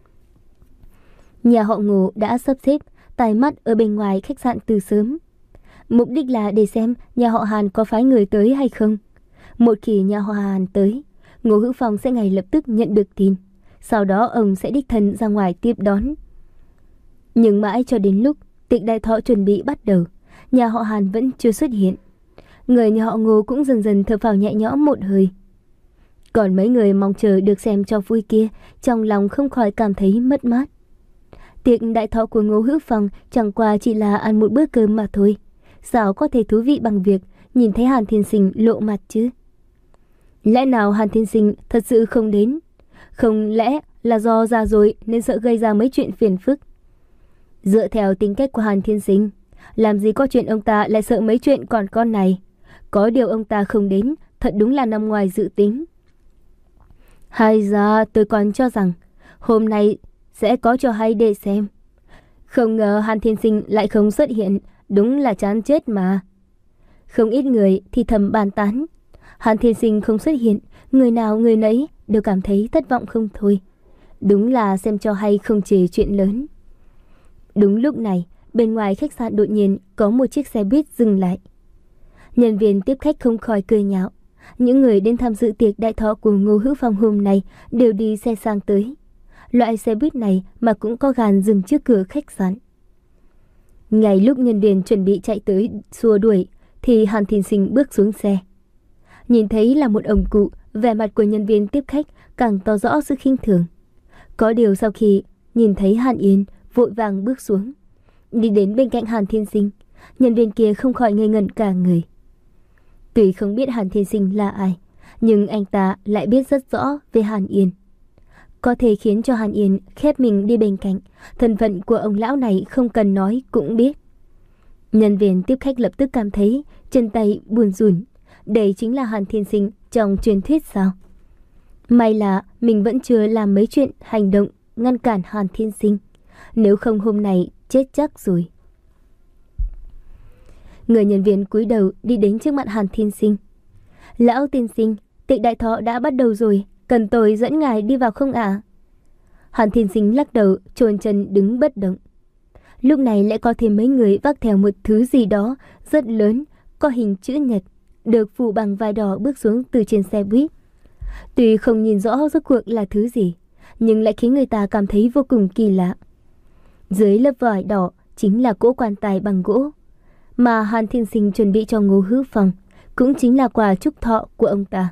Nhà họ Ngô đã sắp xếp tai mắt ở bên ngoài khách sạn từ sớm. Mục đích là để xem nhà họ Hàn có phái người tới hay không. Một khi nhà họ Hàn tới, Ngô Hữu Phong sẽ ngay lập tức nhận được tin. Sau đó ông sẽ đích thân ra ngoài tiếp đón. Nhưng mãi cho đến lúc tiệc đại thọ chuẩn bị bắt đầu, nhà họ Hàn vẫn chưa xuất hiện. Người nhà họ Ngô cũng dần dần thở phào nhẹ nhõm một hơi. Còn mấy người mong chờ được xem cho vui kia, trong lòng không khỏi cảm thấy mất mát. Tiệc đại thọ của Ngô Hữu Phong chẳng qua chỉ là ăn một bữa cơm mà thôi. Sao có thể thú vị bằng việc nhìn thấy Hàn Thiên Sinh lộ mặt chứ? Lẽ nào Hàn Thiên Sinh thật sự không đến? Không lẽ là do già rồi nên sợ gây ra mấy chuyện phiền phức? Dựa theo tính cách của Hàn Thiên Sinh, làm gì có chuyện ông ta lại sợ mấy chuyện còn con này. Có điều ông ta không đến, thật đúng là nằm ngoài dự tính. Hay ra tôi còn cho rằng hôm nay sẽ có trò hay để xem. Không ngờ Hàn Thiên Sinh lại không xuất hiện, đúng là chán chết mà. Không ít người thì thầm bàn tán. Hàn Thiên Sinh không xuất hiện, người nào người nấy đều cảm thấy thất vọng không thôi. Đúng là xem cho hay không chê chuyện lớn. Đúng lúc này, bên ngoài khách sạn đột nhiên có một chiếc xe buýt dừng lại. Nhân viên tiếp khách không khỏi cười nhạo. Những người đến tham dự tiệc đại thọ của Ngô Hữu Phong hôm nay đều đi xe sang tới. Loại xe buýt này mà cũng có gan dừng trước cửa khách sạn. Ngay lúc nhân viên chuẩn bị chạy tới xua đuổi thì Hàn Thiên Sinh bước xuống xe. Nhìn thấy là một ông cụ, vẻ mặt của nhân viên tiếp khách càng tỏ rõ sự khinh thường. Có điều sau khi nhìn thấy Hàn Yên, vội vàng bước xuống, đi đến bên cạnh Hàn Thiên Sinh. Nhân viên kia không khỏi ngây ngẩn cả người. Tuy không biết Hàn Thiên Sinh là ai, nhưng anh ta lại biết rất rõ về Hàn Yên. Có thể khiến cho Hàn Yên khép mình đi bên cạnh, thân phận của ông lão này không cần nói cũng biết. Nhân viên tiếp khách lập tức cảm thấy chân tay buồn rùn. Đây chính là Hàn Thiên Sinh trong truyền thuyết sao? May là mình vẫn chưa làm mấy chuyện hành động ngăn cản Hàn Thiên Sinh, nếu không hôm nay chết chắc rồi. Người nhân viên cúi đầu đi đến trước mặt Hàn Thiên Sinh. Lão tiên sinh, tiệc đại thọ đã bắt đầu rồi, cần tôi dẫn ngài đi vào không ạ? Hàn Thiên Sinh lắc đầu, chôn chân đứng bất động. Lúc này lại có thêm mấy người vác theo một thứ gì đó rất lớn, có hình chữ nhật, được phủ bằng vải đỏ bước xuống từ trên xe buýt. Tuy không nhìn rõ rốt cuộc là thứ gì, nhưng lại khiến người ta cảm thấy vô cùng kỳ lạ. Dưới lớp vải đỏ chính là cỗ quan tài bằng gỗ mà Hàn Thiên Sinh chuẩn bị cho Ngô Hữu Phong, cũng chính là quà chúc thọ của ông ta.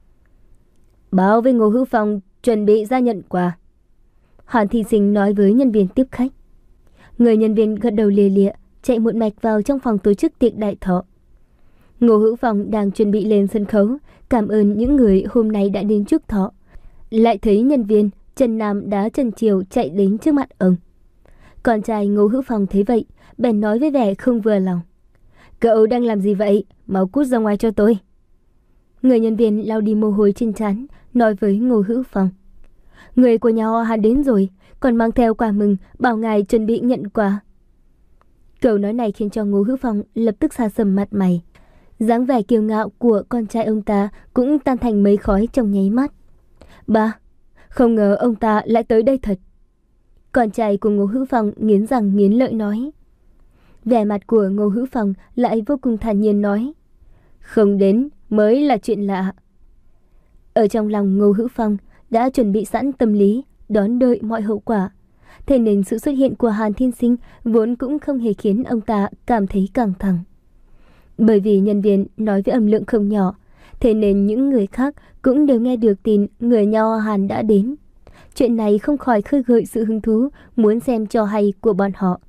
Báo với Ngô Hữu Phong chuẩn bị ra nhận quà, Hàn Thiên Sinh nói với nhân viên tiếp khách. Người nhân viên gật đầu lìa lịa, chạy một mạch vào trong phòng tổ chức tiệc đại thọ. Ngô Hữu Phong đang chuẩn bị lên sân khấu cảm ơn những người hôm nay đã đến chúc thọ, lại thấy nhân viên Trần Nam đá chân chiều chạy đến trước mặt ông. Con trai Ngô Hữu Phong thấy vậy, bèn nói với vẻ không vừa lòng. Cậu đang làm gì vậy? Mau cút ra ngoài cho tôi. Người nhân viên lau đi mồ hôi trên trán, nói với Ngô Hữu Phong. Người của nhà họ Hàn đến rồi, còn mang theo quà mừng, bảo ngài chuẩn bị nhận quà. Câu nói này khiến cho Ngô Hữu Phong lập tức xa sầm mặt mày. Dáng vẻ kiêu ngạo của con trai ông ta cũng tan thành mấy khói trong nháy mắt. Ba, không ngờ ông ta lại tới đây thật. Con trai của Ngô Hữu Phong nghiến răng nghiến lợi nói. Vẻ mặt của Ngô Hữu Phong lại vô cùng thản nhiên nói. Không đến mới là chuyện lạ. Ở trong lòng Ngô Hữu Phong đã chuẩn bị sẵn tâm lý đón đợi mọi hậu quả. Thế nên sự xuất hiện của Hàn Thiên Sinh vốn cũng không hề khiến ông ta cảm thấy căng thẳng. Bởi vì nhân viên nói với âm lượng không nhỏ, thế nên những người khác cũng đều nghe được tin người nhà họ Hàn đã đến. Chuyện này không khỏi khơi gợi sự hứng thú muốn xem trò hay của bọn họ.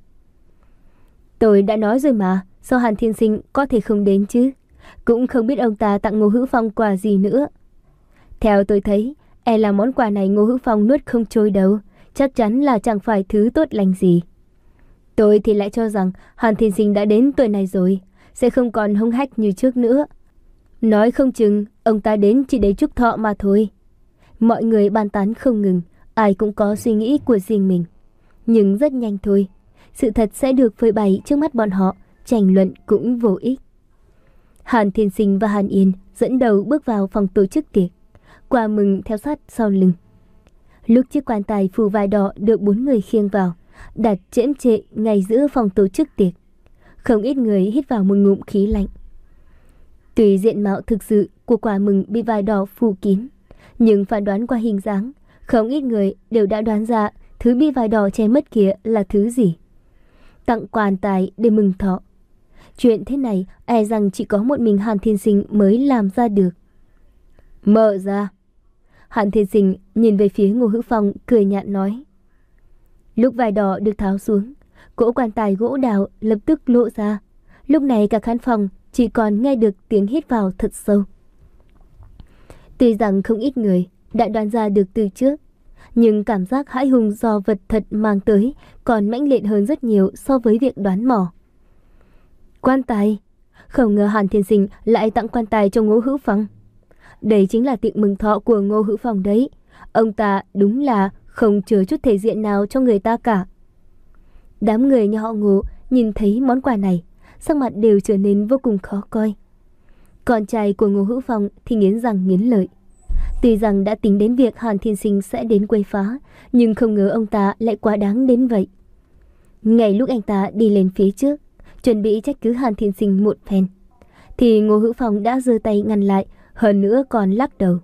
Tôi đã nói rồi mà, sao Hàn Thiên Sinh có thể không đến chứ? Cũng không biết ông ta tặng Ngô Hữu Phong quà gì nữa. Theo tôi thấy, e là món quà này Ngô Hữu Phong nuốt không trôi đâu, chắc chắn là chẳng phải thứ tốt lành gì. Tôi thì lại cho rằng Hàn Thiên Sinh đã đến tuổi này rồi, sẽ không còn hung hách như trước nữa. Nói không chừng ông ta đến chỉ để chúc thọ mà thôi. Mọi người bàn tán không ngừng, ai cũng có suy nghĩ của riêng mình. Nhưng rất nhanh thôi, sự thật sẽ được phơi bày trước mắt bọn họ, tranh luận cũng vô ích. Hàn Thiên Sinh và Hàn Yên dẫn đầu bước vào phòng tổ chức tiệc, quà mừng theo sát sau lưng. Lúc chiếc quan tài phủ vải đỏ được bốn người khiêng vào, đặt chễm chệ ngay giữa phòng tổ chức tiệc, không ít người hít vào một ngụm khí lạnh. Tuy diện mạo thực sự của quà mừng bị vải đỏ phủ kín, nhưng phán đoán qua hình dáng, không ít người đều đã đoán ra thứ bị vải đỏ che mất kia là thứ gì. tặng quan tài để mừng thọ. Chuyện thế này e rằng chỉ có một mình Hàn Thiên Sinh mới làm ra được. Mở ra. Hàn Thiên Sinh nhìn về phía Ngô Hữu Phong cười nhạt nói. Lúc vải đỏ được tháo xuống, cỗ quan tài gỗ đào lập tức lộ ra. Lúc này cả khán phòng chỉ còn nghe được tiếng hít vào thật sâu. Tuy rằng không ít người đã đoán ra được từ trước, nhưng cảm giác hãi hùng do vật thật mang tới còn mãnh liệt hơn rất nhiều so với việc đoán mò. Quan tài? Không ngờ Hàn Thiên Sinh lại tặng quan tài cho Ngô Hữu Phong. Đây chính là tiệc mừng thọ của Ngô Hữu Phong đấy. Ông ta đúng là không chừa chút thể diện nào cho người ta cả. Đám người nhà họ Ngô nhìn thấy món quà này, sắc mặt đều trở nên vô cùng khó coi. Con trai của Ngô Hữu Phong thì nghiến răng nghiến lợi. Tuy rằng đã tính đến việc Hàn Thiên Sinh sẽ đến quấy phá, nhưng không ngờ ông ta lại quá đáng đến vậy. Ngay lúc anh ta đi lên phía trước, chuẩn bị trách cứ Hàn Thiên Sinh một phen, thì Ngô Hữu Phong đã giơ tay ngăn lại, hơn nữa còn lắc đầu.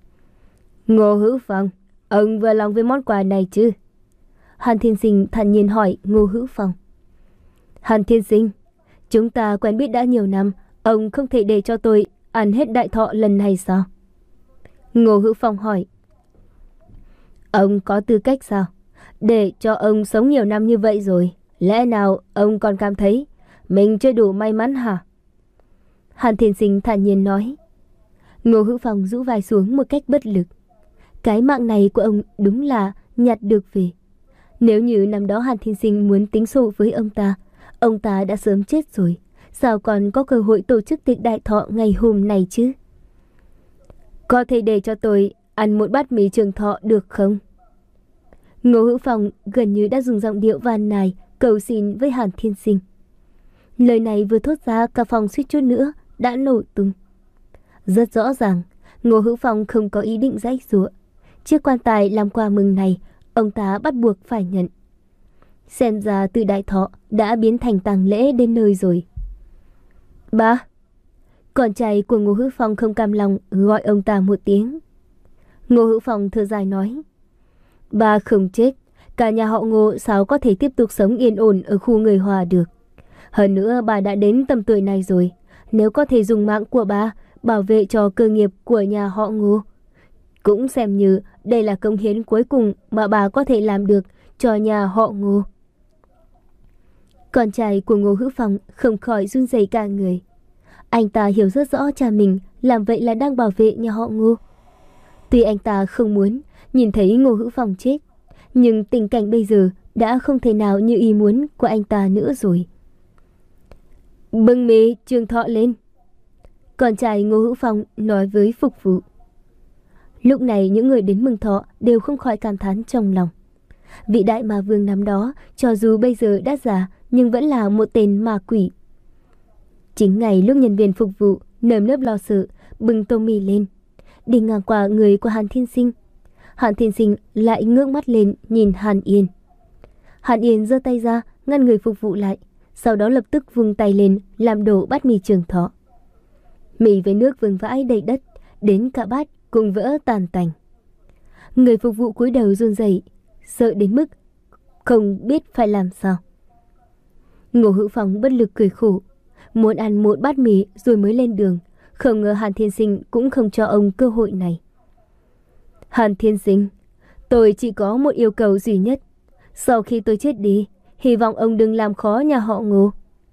Ngô Hữu Phong, ông vừa lòng với món quà này chứ? Hàn Thiên Sinh thản nhiên hỏi Ngô Hữu Phong. Hàn Thiên Sinh, chúng ta quen biết đã nhiều năm, ông không thể để cho tôi ăn hết đại thọ lần này sao? Ngô Hữu Phong hỏi. Ông có tư cách sao? Để cho ông sống nhiều năm như vậy rồi, lẽ nào ông còn cảm thấy mình chưa đủ may mắn hả? Hàn Thiên Sinh thản nhiên nói. Ngô Hữu Phong rũ vai xuống một cách bất lực. Cái mạng này của ông đúng là nhặt được về. Nếu như năm đó Hàn Thiên Sinh muốn tính sổ với ông ta, ông ta đã sớm chết rồi. Sao còn có cơ hội tổ chức tiệc đại thọ ngày hôm nay chứ? Có thể để cho tôi ăn một bát mì trường thọ được không? Ngô Hữu Phong gần như đã dùng giọng điệu van nài cầu xin với Hàn Thiên Sinh. Lời này vừa thốt ra, cả phòng suýt chút nữa đã nổ tung. Rất rõ ràng, Ngô Hữu Phong không có ý định giãy giụa. Chiếc quan tài làm quà mừng này, ông ta bắt buộc phải nhận. Xem ra từ đại thọ đã biến thành tang lễ đến nơi rồi. Ba! Con trai của Ngô Hữu Phong không cam lòng gọi ông ta một tiếng. Ngô Hữu Phong thở dài nói. Ba không chết, cả nhà họ Ngô sao có thể tiếp tục sống yên ổn ở khu người Hòa được. Hơn nữa bà đã đến tầm tuổi này rồi, nếu có thể dùng mạng của bà bảo vệ cho cơ nghiệp của nhà họ Ngô, cũng xem như đây là công hiến cuối cùng mà bà có thể làm được cho nhà họ Ngô. Con trai của Ngô Hữu Phong không khỏi run rẩy cả người. Anh ta hiểu rất rõ cha mình làm vậy là đang bảo vệ nhà họ Ngô. Tuy anh ta không muốn nhìn thấy Ngô Hữu Phong chết, nhưng tình cảnh bây giờ đã không thể nào như ý muốn của anh ta nữa rồi. Bưng mì trường thọ lên. Con trai Ngô Hữu Phong nói với phục vụ. Lúc này những người đến mừng thọ đều không khỏi cảm thán trong lòng. Vị đại ma vương năm đó cho dù bây giờ đã già nhưng vẫn là một tên ma quỷ. Chính ngày lúc nhân viên phục vụ nơm nớp lo sợ bưng tô mì lên, đi ngang qua người của Hàn Thiên Sinh, Hàn Thiên Sinh lại ngước mắt lên nhìn Hàn Yên. Hàn Yên giơ tay ra ngăn người phục vụ lại, sau đó lập tức vung tay lên làm đổ bát mì trường thọ. Mì với nước vương vãi đầy đất, đến cả bát cũng vỡ tàn tành. Người phục vụ cúi đầu run rẩy, sợ đến mức không biết phải làm sao. Ngô Hữu Phong bất lực cười khổ, muốn ăn một bát mì rồi mới lên đường, không ngờ Hàn Thiên Sinh cũng không cho ông cơ hội này. Hàn Thiên Sinh, tôi chỉ có một yêu cầu duy nhất. Sau khi tôi chết đi, hy vọng ông đừng làm khó nhà họ Ngô.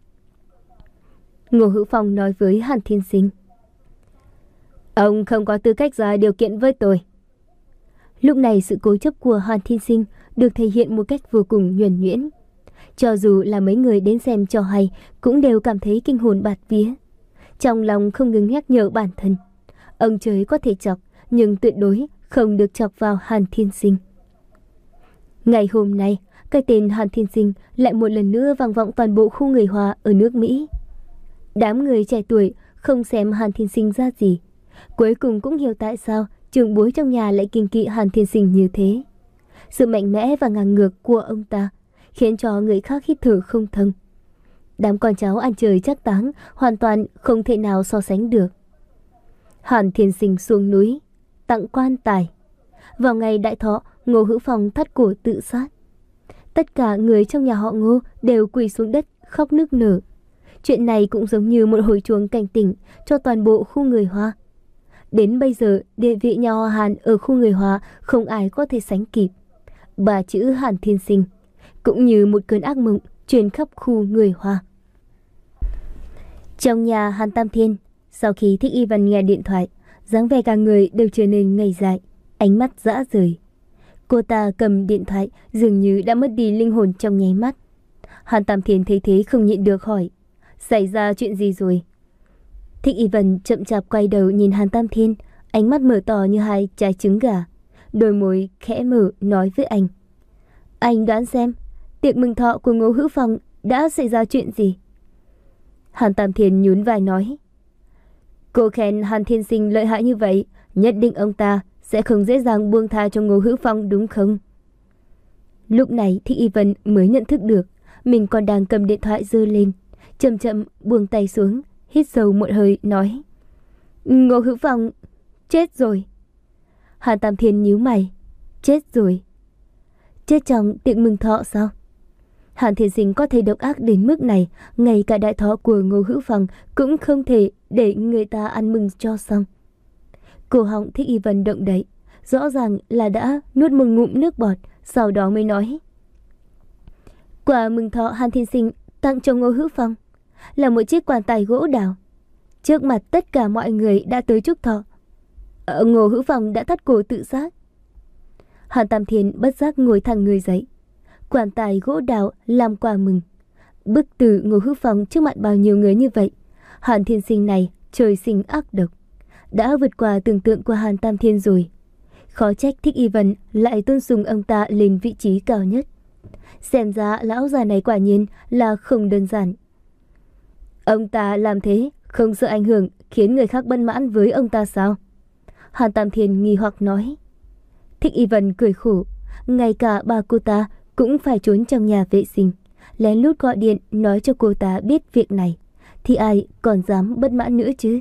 Ngô Hữu Phong nói với Hàn Thiên Sinh. Ông không có tư cách ra điều kiện với tôi. Lúc này sự cố chấp của Hàn Thiên Sinh được thể hiện một cách vô cùng nhuần nhuyễn. Cho dù là mấy người đến xem cho hay cũng đều cảm thấy kinh hồn bạt vía. Trong lòng không ngừng nhắc nhở bản thân. Ông trời có thể chọc, nhưng tuyệt đối không được chọc vào Hàn Thiên Sinh. Ngày hôm nay, cái tên Hàn Thiên Sinh lại một lần nữa vang vọng toàn bộ khu người Hoa ở nước Mỹ. Đám người trẻ tuổi không xem Hàn Thiên Sinh ra gì, cuối cùng cũng hiểu tại sao trưởng bối trong nhà lại kiêng kỵ Hàn Thiên Sinh như thế. Sự mạnh mẽ và ngang ngược của ông ta khiến cho người khác hít thở không thông. Đám con cháu ăn chơi trác táng hoàn toàn không thể nào so sánh được. Hàn Thiên Sinh xuống núi tặng quan tài. Vào ngày đại thọ, Ngô Hữu Phong thắt cổ tự sát. Tất cả người trong nhà họ Ngô đều quỳ xuống đất khóc nức nở. Chuyện này cũng giống như một hồi chuông cảnh tỉnh cho toàn bộ khu người Hoa. Đến bây giờ, địa vị nhà họ Hàn ở khu người Hoa không ai có thể sánh kịp. Ba chữ Hàn Thiên Sinh cũng như một cơn ác mộng truyền khắp khu người Hoa. Trong nhà Hàn Tam Thiên, sau khi Thích Y Vân nghe điện thoại, dáng vẻ cả người đều trở nên ngây dại, ánh mắt rã rời. Cô ta cầm điện thoại dường như đã mất đi linh hồn trong nháy mắt. Hàn Tam Thiên thấy thế không nhịn được hỏi, xảy ra chuyện gì rồi? Thích Y Vân chậm chạp quay đầu nhìn Hàn Tam Thiên, ánh mắt mở to như hai trái trứng gà, đôi môi khẽ mở nói với anh. Anh đoán xem, tiệc mừng thọ của Ngô Hữu Phong đã xảy ra chuyện gì? Hàn Tam Thiên nhún vai nói, cô khen Hàn Thiên Sinh lợi hại như vậy, nhất định ông ta sẽ không dễ dàng buông tha cho Ngô Hữu Phong đúng không? Lúc này Thích Y Vân mới nhận thức được mình còn đang cầm điện thoại giơ lên, chậm chậm buông tay xuống, hít sâu một hơi nói, Ngô Hữu Phong chết rồi. Hàn Tam Thiên nhíu mày, chết rồi? Chết trong tiệc mừng thọ sao? Hàn Thiên Sinh có thể độc ác đến mức này, ngay cả đại thọ của Ngô Hữu Phong cũng không thể để người ta ăn mừng cho xong. Cổ họng Thích Y Vân động đậy, rõ ràng là đã nuốt một ngụm nước bọt, sau đó mới nói, quà mừng thọ Hàn Thiên Sinh tặng cho Ngô Hữu Phong là một chiếc quan tài gỗ đào. Trước mặt tất cả mọi người đã tới chúc thọ, ở Ngô Hữu Phong đã thắt cổ tự sát. Hàn Tam Thiên bất giác ngồi thẳng người dậy. Quan tài gỗ đào làm quà mừng, bức tử Ngô Hữu Phong trước mặt bao nhiêu người như vậy. Hàn Thiên Sinh này trời sinh ác độc, đã vượt qua tưởng tượng của Hàn Tam Thiên rồi. Khó trách Thích Y Vân lại tôn sùng ông ta lên vị trí cao nhất. Xem ra lão già này quả nhiên là không đơn giản. Ông ta làm thế không sợ ảnh hưởng khiến người khác bất mãn với ông ta sao? Hàn Tam Thiên nghi hoặc nói. Thích Y Vân cười khổ, ngay cả bà cô ta cũng phải trốn trong nhà vệ sinh, lén lút gọi điện nói cho cô ta biết việc này, thì ai còn dám bất mãn nữa chứ?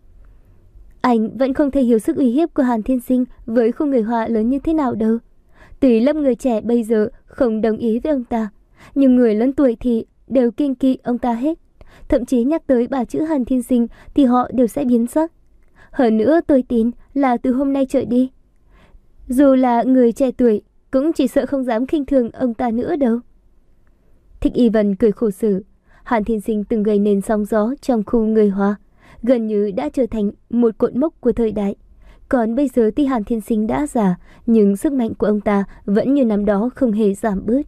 Anh vẫn không thể hiểu sức uy hiếp của Hàn Thiên Sinh với khu người Hoa lớn như thế nào đâu. Tùy lớp người trẻ bây giờ không đồng ý với ông ta, nhưng người lớn tuổi thì đều kiêng kỵ ông ta hết. Thậm chí nhắc tới bà chữ Hàn Thiên Sinh thì họ đều sẽ biến sắc. Hơn nữa tôi tin là từ hôm nay trở đi, dù là người trẻ tuổi cũng chỉ sợ không dám khinh thường ông ta nữa đâu. Thích Y Vân cười khổ sở. Hàn Thiên Sinh từng gây nên sóng gió trong khu người Hoa, gần như đã trở thành một cột mốc của thời đại. Còn bây giờ tuy Hàn Thiên Sinh đã già, nhưng sức mạnh của ông ta vẫn như năm đó không hề giảm bớt.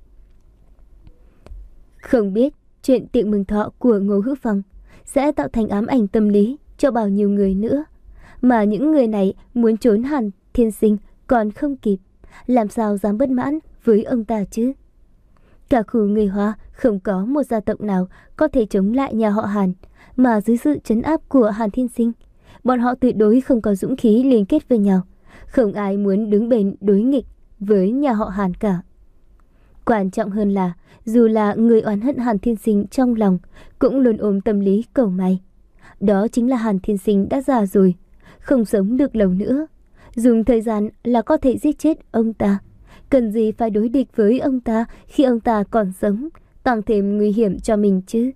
Không biết chuyện tiệc mừng thọ của Ngô Hữu Phong sẽ tạo thành ám ảnh tâm lý cho bao nhiêu người nữa, mà những người này muốn trốn Hàn Thiên Sinh còn không kịp, làm sao dám bất mãn với ông ta chứ? Cả khu người Hoa không có một gia tộc nào có thể chống lại nhà họ Hàn, mà dưới sự trấn áp của Hàn Thiên Sinh, bọn họ tuyệt đối không có dũng khí liên kết với nhau, không ai muốn đứng bên đối nghịch với nhà họ Hàn cả. Quan trọng hơn là, dù là người oán hận Hàn Thiên Sinh trong lòng, cũng luôn ôm tâm lý cầu may. Đó chính là Hàn Thiên Sinh đã già rồi, không sống được lâu nữa, dùng thời gian là có thể giết chết ông ta. Cần gì phải đối địch với ông ta khi ông ta còn sống, tăng thêm nguy hiểm cho mình chứ?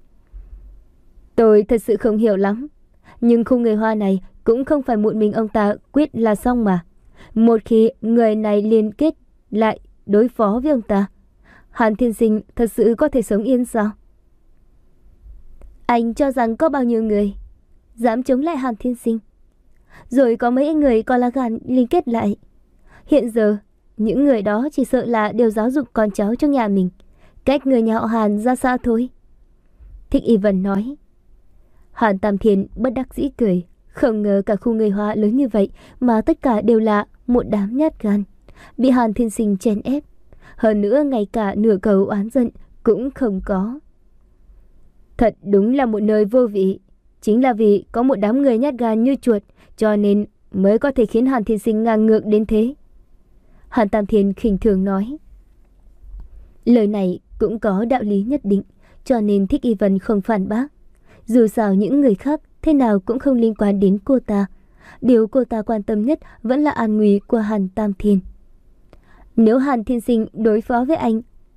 Tôi thật sự không hiểu lắm, nhưng khu người Hoa này cũng không phải một mình ông ta quyết là xong mà. Một khi người này liên kết lại đối phó với ông ta, Hàn Thiên Sinh thật sự có thể sống yên sao? Anh cho rằng có bao nhiêu người dám chống lại Hàn Thiên Sinh, rồi có mấy người còn là gan liên kết lại. Hiện giờ những người đó chỉ sợ là đều giáo dục con cháu trong nhà mình, cách người nhà họ Hàn ra xa thôi. Thích Y Vân nói. Hàn Tam Thiên bất đắc dĩ cười, không ngờ cả khu người Hoa lớn như vậy mà tất cả đều là một đám nhát gan, bị Hàn Thiên Sinh chèn ép, hơn nữa ngay cả nửa câu oán giận cũng không có. Thật đúng là một nơi vô vị. Chính là vì có một đám người nhát gan như chuột, cho nên mới có thể khiến Hàn Thiên Sinh ngang ngược đến thế. Hàn Tam Thiên khinh thường nói. Lời này cũng có đạo lý nhất định, cho nên Thích Y Vân không phản bác. Dù sao những người khác thế nào cũng không liên quan đến cô ta. Điều cô ta quan tâm nhất vẫn là an nguy của Hàn Tam Thiên. Nếu Hàn Thiên Sinh đối phó với anh,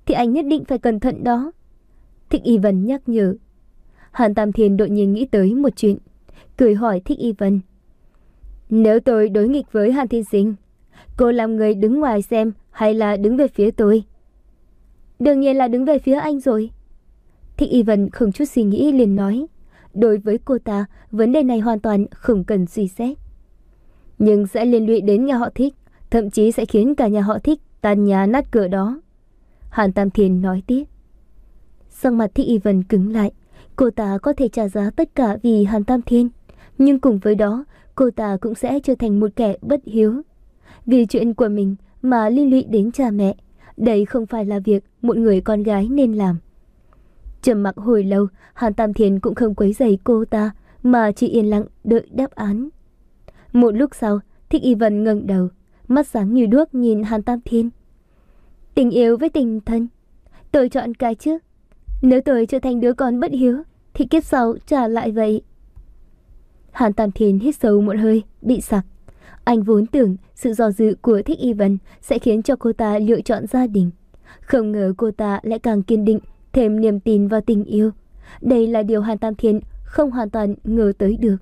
thì anh nhất định phải cẩn thận đó. Thích Y Vân nhắc nhở. Hàn Tam Thiên đột nhiên nghĩ tới một chuyện, cười hỏi Thích Y Vân. Nếu tôi đối nghịch với Hàn Thiên Sinh, cô làm người đứng ngoài xem hay là đứng về phía tôi? Đương nhiên là đứng về phía anh rồi. Thích Y Vân không chút suy nghĩ liền nói. Đối với cô ta, vấn đề này hoàn toàn không cần suy xét. Nhưng sẽ liên lụy đến nhà họ Thích, thậm chí sẽ khiến cả nhà họ Thích tan nhà nát cửa đó. Hàn Tam Thiên nói tiếp. Sắc mặt Thích Y Vân cứng lại. Cô ta có thể trả giá tất cả vì Hàn Tam Thiên, nhưng cùng với đó, cô ta cũng sẽ trở thành một kẻ bất hiếu. Vì chuyện của mình mà liên lụy đến cha mẹ, đây không phải là việc một người con gái nên làm. Trầm mặc hồi lâu, Hàn Tam Thiên cũng không quấy rầy cô ta, mà chỉ yên lặng đợi đáp án. Một lúc sau, Thích Y Vân ngẩng đầu, mắt sáng như đuốc nhìn Hàn Tam Thiên. Tình yêu với tình thân, tôi chọn cái trước. Nếu tôi trở thành đứa con bất hiếu, thì kiếp sau trả lại vậy. Hàn Tam Thiên hít sâu một hơi, bị sặc. Anh vốn tưởng sự do dự của Thích Y Vân sẽ khiến cho cô ta lựa chọn gia đình. Không ngờ cô ta lại càng kiên định, thêm niềm tin vào tình yêu. Đây là điều Hàn Tam Thiên không hoàn toàn ngờ tới được.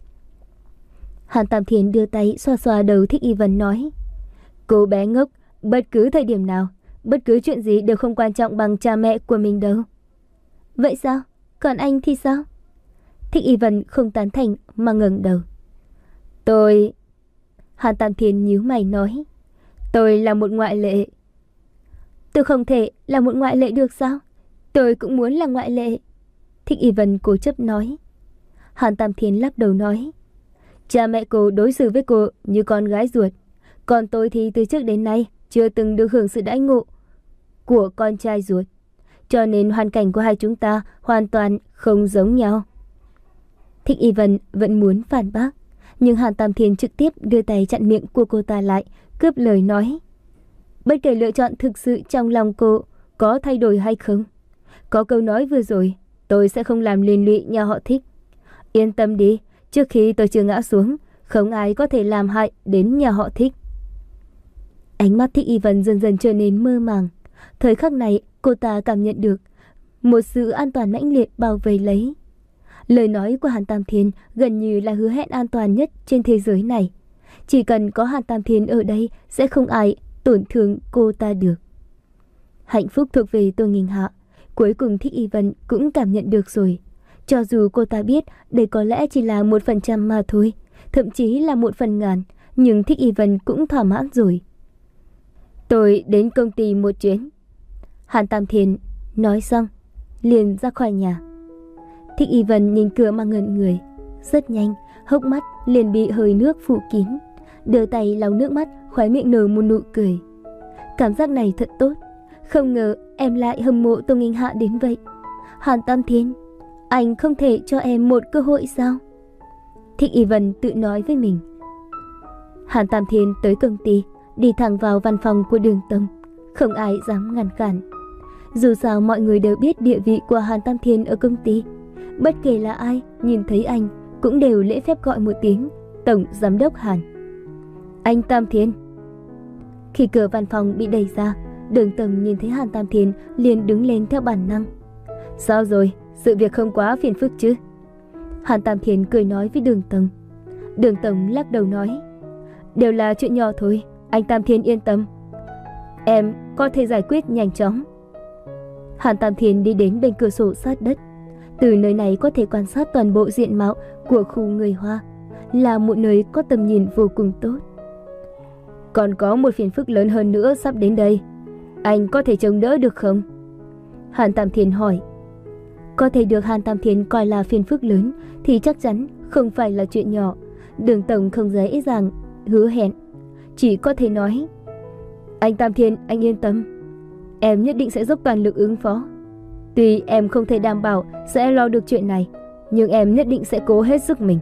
Hàn Tam Thiên đưa tay xoa xoa đầu Thích Y Vân nói. Cô bé ngốc, bất cứ thời điểm nào, bất cứ chuyện gì đều không quan trọng bằng cha mẹ của mình đâu. Vậy sao? Còn anh thì sao? Thích Y Vân không tán thành mà ngẩng đầu. Tôi... Hàn Tam Thiên nhíu mày nói. Tôi là một ngoại lệ. Tôi không thể là một ngoại lệ được sao? Tôi cũng muốn là ngoại lệ. Thích Y Vân cố chấp nói. Hàn Tam Thiên lắc đầu nói. Cha mẹ cô đối xử với cô như con gái ruột. Còn tôi thì từ trước đến nay chưa từng được hưởng sự đãi ngộ của con trai ruột. Cho nên hoàn cảnh của hai chúng ta hoàn toàn không giống nhau. Thích Y Vân vẫn muốn phản bác, nhưng Hàn Tam Thiên trực tiếp đưa tay chặn miệng của cô ta lại, cướp lời nói. Bất kể lựa chọn thực sự trong lòng cô có thay đổi hay không, có câu nói vừa rồi, tôi sẽ không làm liên lụy nhà họ Thích. Yên tâm đi, trước khi tôi chưa ngã xuống, không ai có thể làm hại đến nhà họ Thích. Ánh mắt Thích Y Vân dần dần trở nên mơ màng. Thời khắc này, cô ta cảm nhận được một sự an toàn mãnh liệt bao vây lấy. Lời nói của Hàn Tam Thiên gần như là hứa hẹn an toàn nhất trên thế giới này. Chỉ cần có Hàn Tam Thiên ở đây, sẽ không ai tổn thương cô ta được. Hạnh phúc thuộc về Tô Nghinh Hạ, cuối cùng Thích Y Vân cũng cảm nhận được rồi. Cho dù cô ta biết đây có lẽ chỉ là một phần trăm mà thôi, thậm chí là một phần ngàn, nhưng Thích Y Vân cũng thỏa mãn rồi. Tôi đến công ty một chuyến. Hàn Tam Thiên nói xong, liền ra khỏi nhà. Thích Y Vân nhìn cửa mà ngẩn người. Rất nhanh, hốc mắt liền bị hơi nước phủ kín. Đưa tay lau nước mắt, khóe miệng nở một nụ cười. Cảm giác này thật tốt. Không ngờ em lại hâm mộ Tô Nghinh Hạ đến vậy. Hàn Tam Thiên, anh không thể cho em một cơ hội sao? Thích Y Vân tự nói với mình. Hàn Tam Thiên tới công ty, đi thẳng vào văn phòng của Đường Tông. Không ai dám ngăn cản. Dù sao mọi người đều biết địa vị của Hàn Tam Thiên ở công ty. Bất kể là ai nhìn thấy anh cũng đều lễ phép gọi một tiếng Tổng Giám đốc Hàn. Anh Tam Thiên. Khi cửa văn phòng bị đẩy ra, Đường Tông nhìn thấy Hàn Tam Thiên liền đứng lên theo bản năng. Sao rồi, sự việc không quá phiền phức chứ? Hàn Tam Thiên cười nói với Đường Tông. Đường Tông lắc đầu nói. Đều là chuyện nhỏ thôi, anh Tam Thiên yên tâm. Em có thể giải quyết nhanh chóng. Hàn Tam Thiên đi đến bên cửa sổ sát đất. Từ nơi này có thể quan sát toàn bộ diện mạo của khu người Hoa, là một nơi có tầm nhìn vô cùng tốt. Còn có một phiền phức lớn hơn nữa sắp đến đây. Anh có thể chống đỡ được không? Hàn Tam Thiên hỏi. Có thể được Hàn Tam Thiên coi là phiền phức lớn thì chắc chắn không phải là chuyện nhỏ. Đường Tổng không dễ dàng hứa hẹn, chỉ có thể nói. Anh Tam Thiên, anh yên tâm. Em nhất định sẽ dốc toàn lực ứng phó. Tuy em không thể đảm bảo sẽ lo được chuyện này, nhưng em nhất định sẽ cố hết sức mình.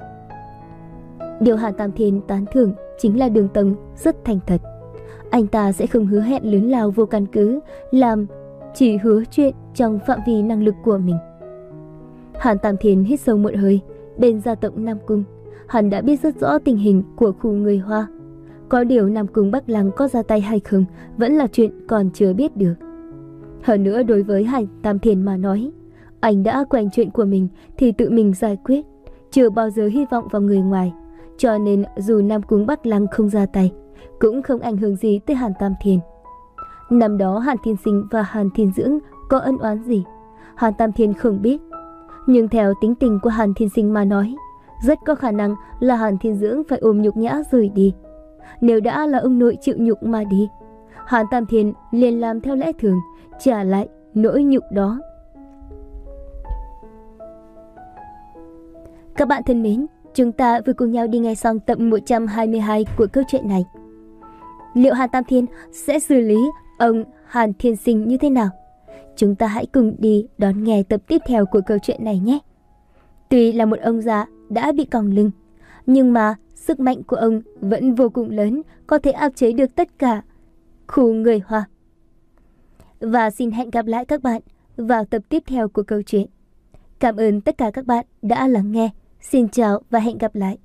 Điều Hàn Tam Thiên tán thưởng chính là Đường Tông rất thành thật. Anh ta sẽ không hứa hẹn lớn lao vô căn cứ, làm chỉ hứa chuyện trong phạm vi năng lực của mình. Hàn Tam Thiên hít sâu một hơi. Bên gia tộc Nam Cung, hắn đã biết rất rõ tình hình của khu người Hoa. Có điều Nam Cung Bắc Lăng có ra tay hay không vẫn là chuyện còn chưa biết được. Hơn nữa đối với Hàn Tam Thiên mà nói, anh đã quen chuyện của mình thì tự mình giải quyết, chưa bao giờ hy vọng vào người ngoài. Cho nên dù Nam Cung Bắc Lăng không ra tay, cũng không ảnh hưởng gì tới Hàn Tam Thiên. Năm đó Hàn Thiên Sinh và Hàn Thiên Dưỡng có ân oán gì, Hàn Tam Thiên không biết. Nhưng theo tính tình của Hàn Thiên Sinh mà nói, rất có khả năng là Hàn Thiên Dưỡng phải ôm nhục nhã rời đi. Nếu đã là ông nội chịu nhục mà đi, Hàn Tam Thiên liền làm theo lẽ thường, trả lại nỗi nhục đó. Các bạn thân mến, chúng ta vừa cùng nhau đi nghe xong tập một trăm hai mươi hai của câu chuyện này. Liệu Hàn Tam Thiên sẽ xử lý ông Hàn Thiên Sinh như thế nào? Chúng ta hãy cùng đi đón nghe tập tiếp theo của câu chuyện này nhé. Tuy là một ông già đã bị còng lưng, nhưng mà sức mạnh của ông vẫn vô cùng lớn, có thể áp chế được tất cả khu người Hoa. Và xin hẹn gặp lại các bạn vào tập tiếp theo của câu chuyện. Cảm ơn tất cả các bạn đã lắng nghe. Xin chào và hẹn gặp lại.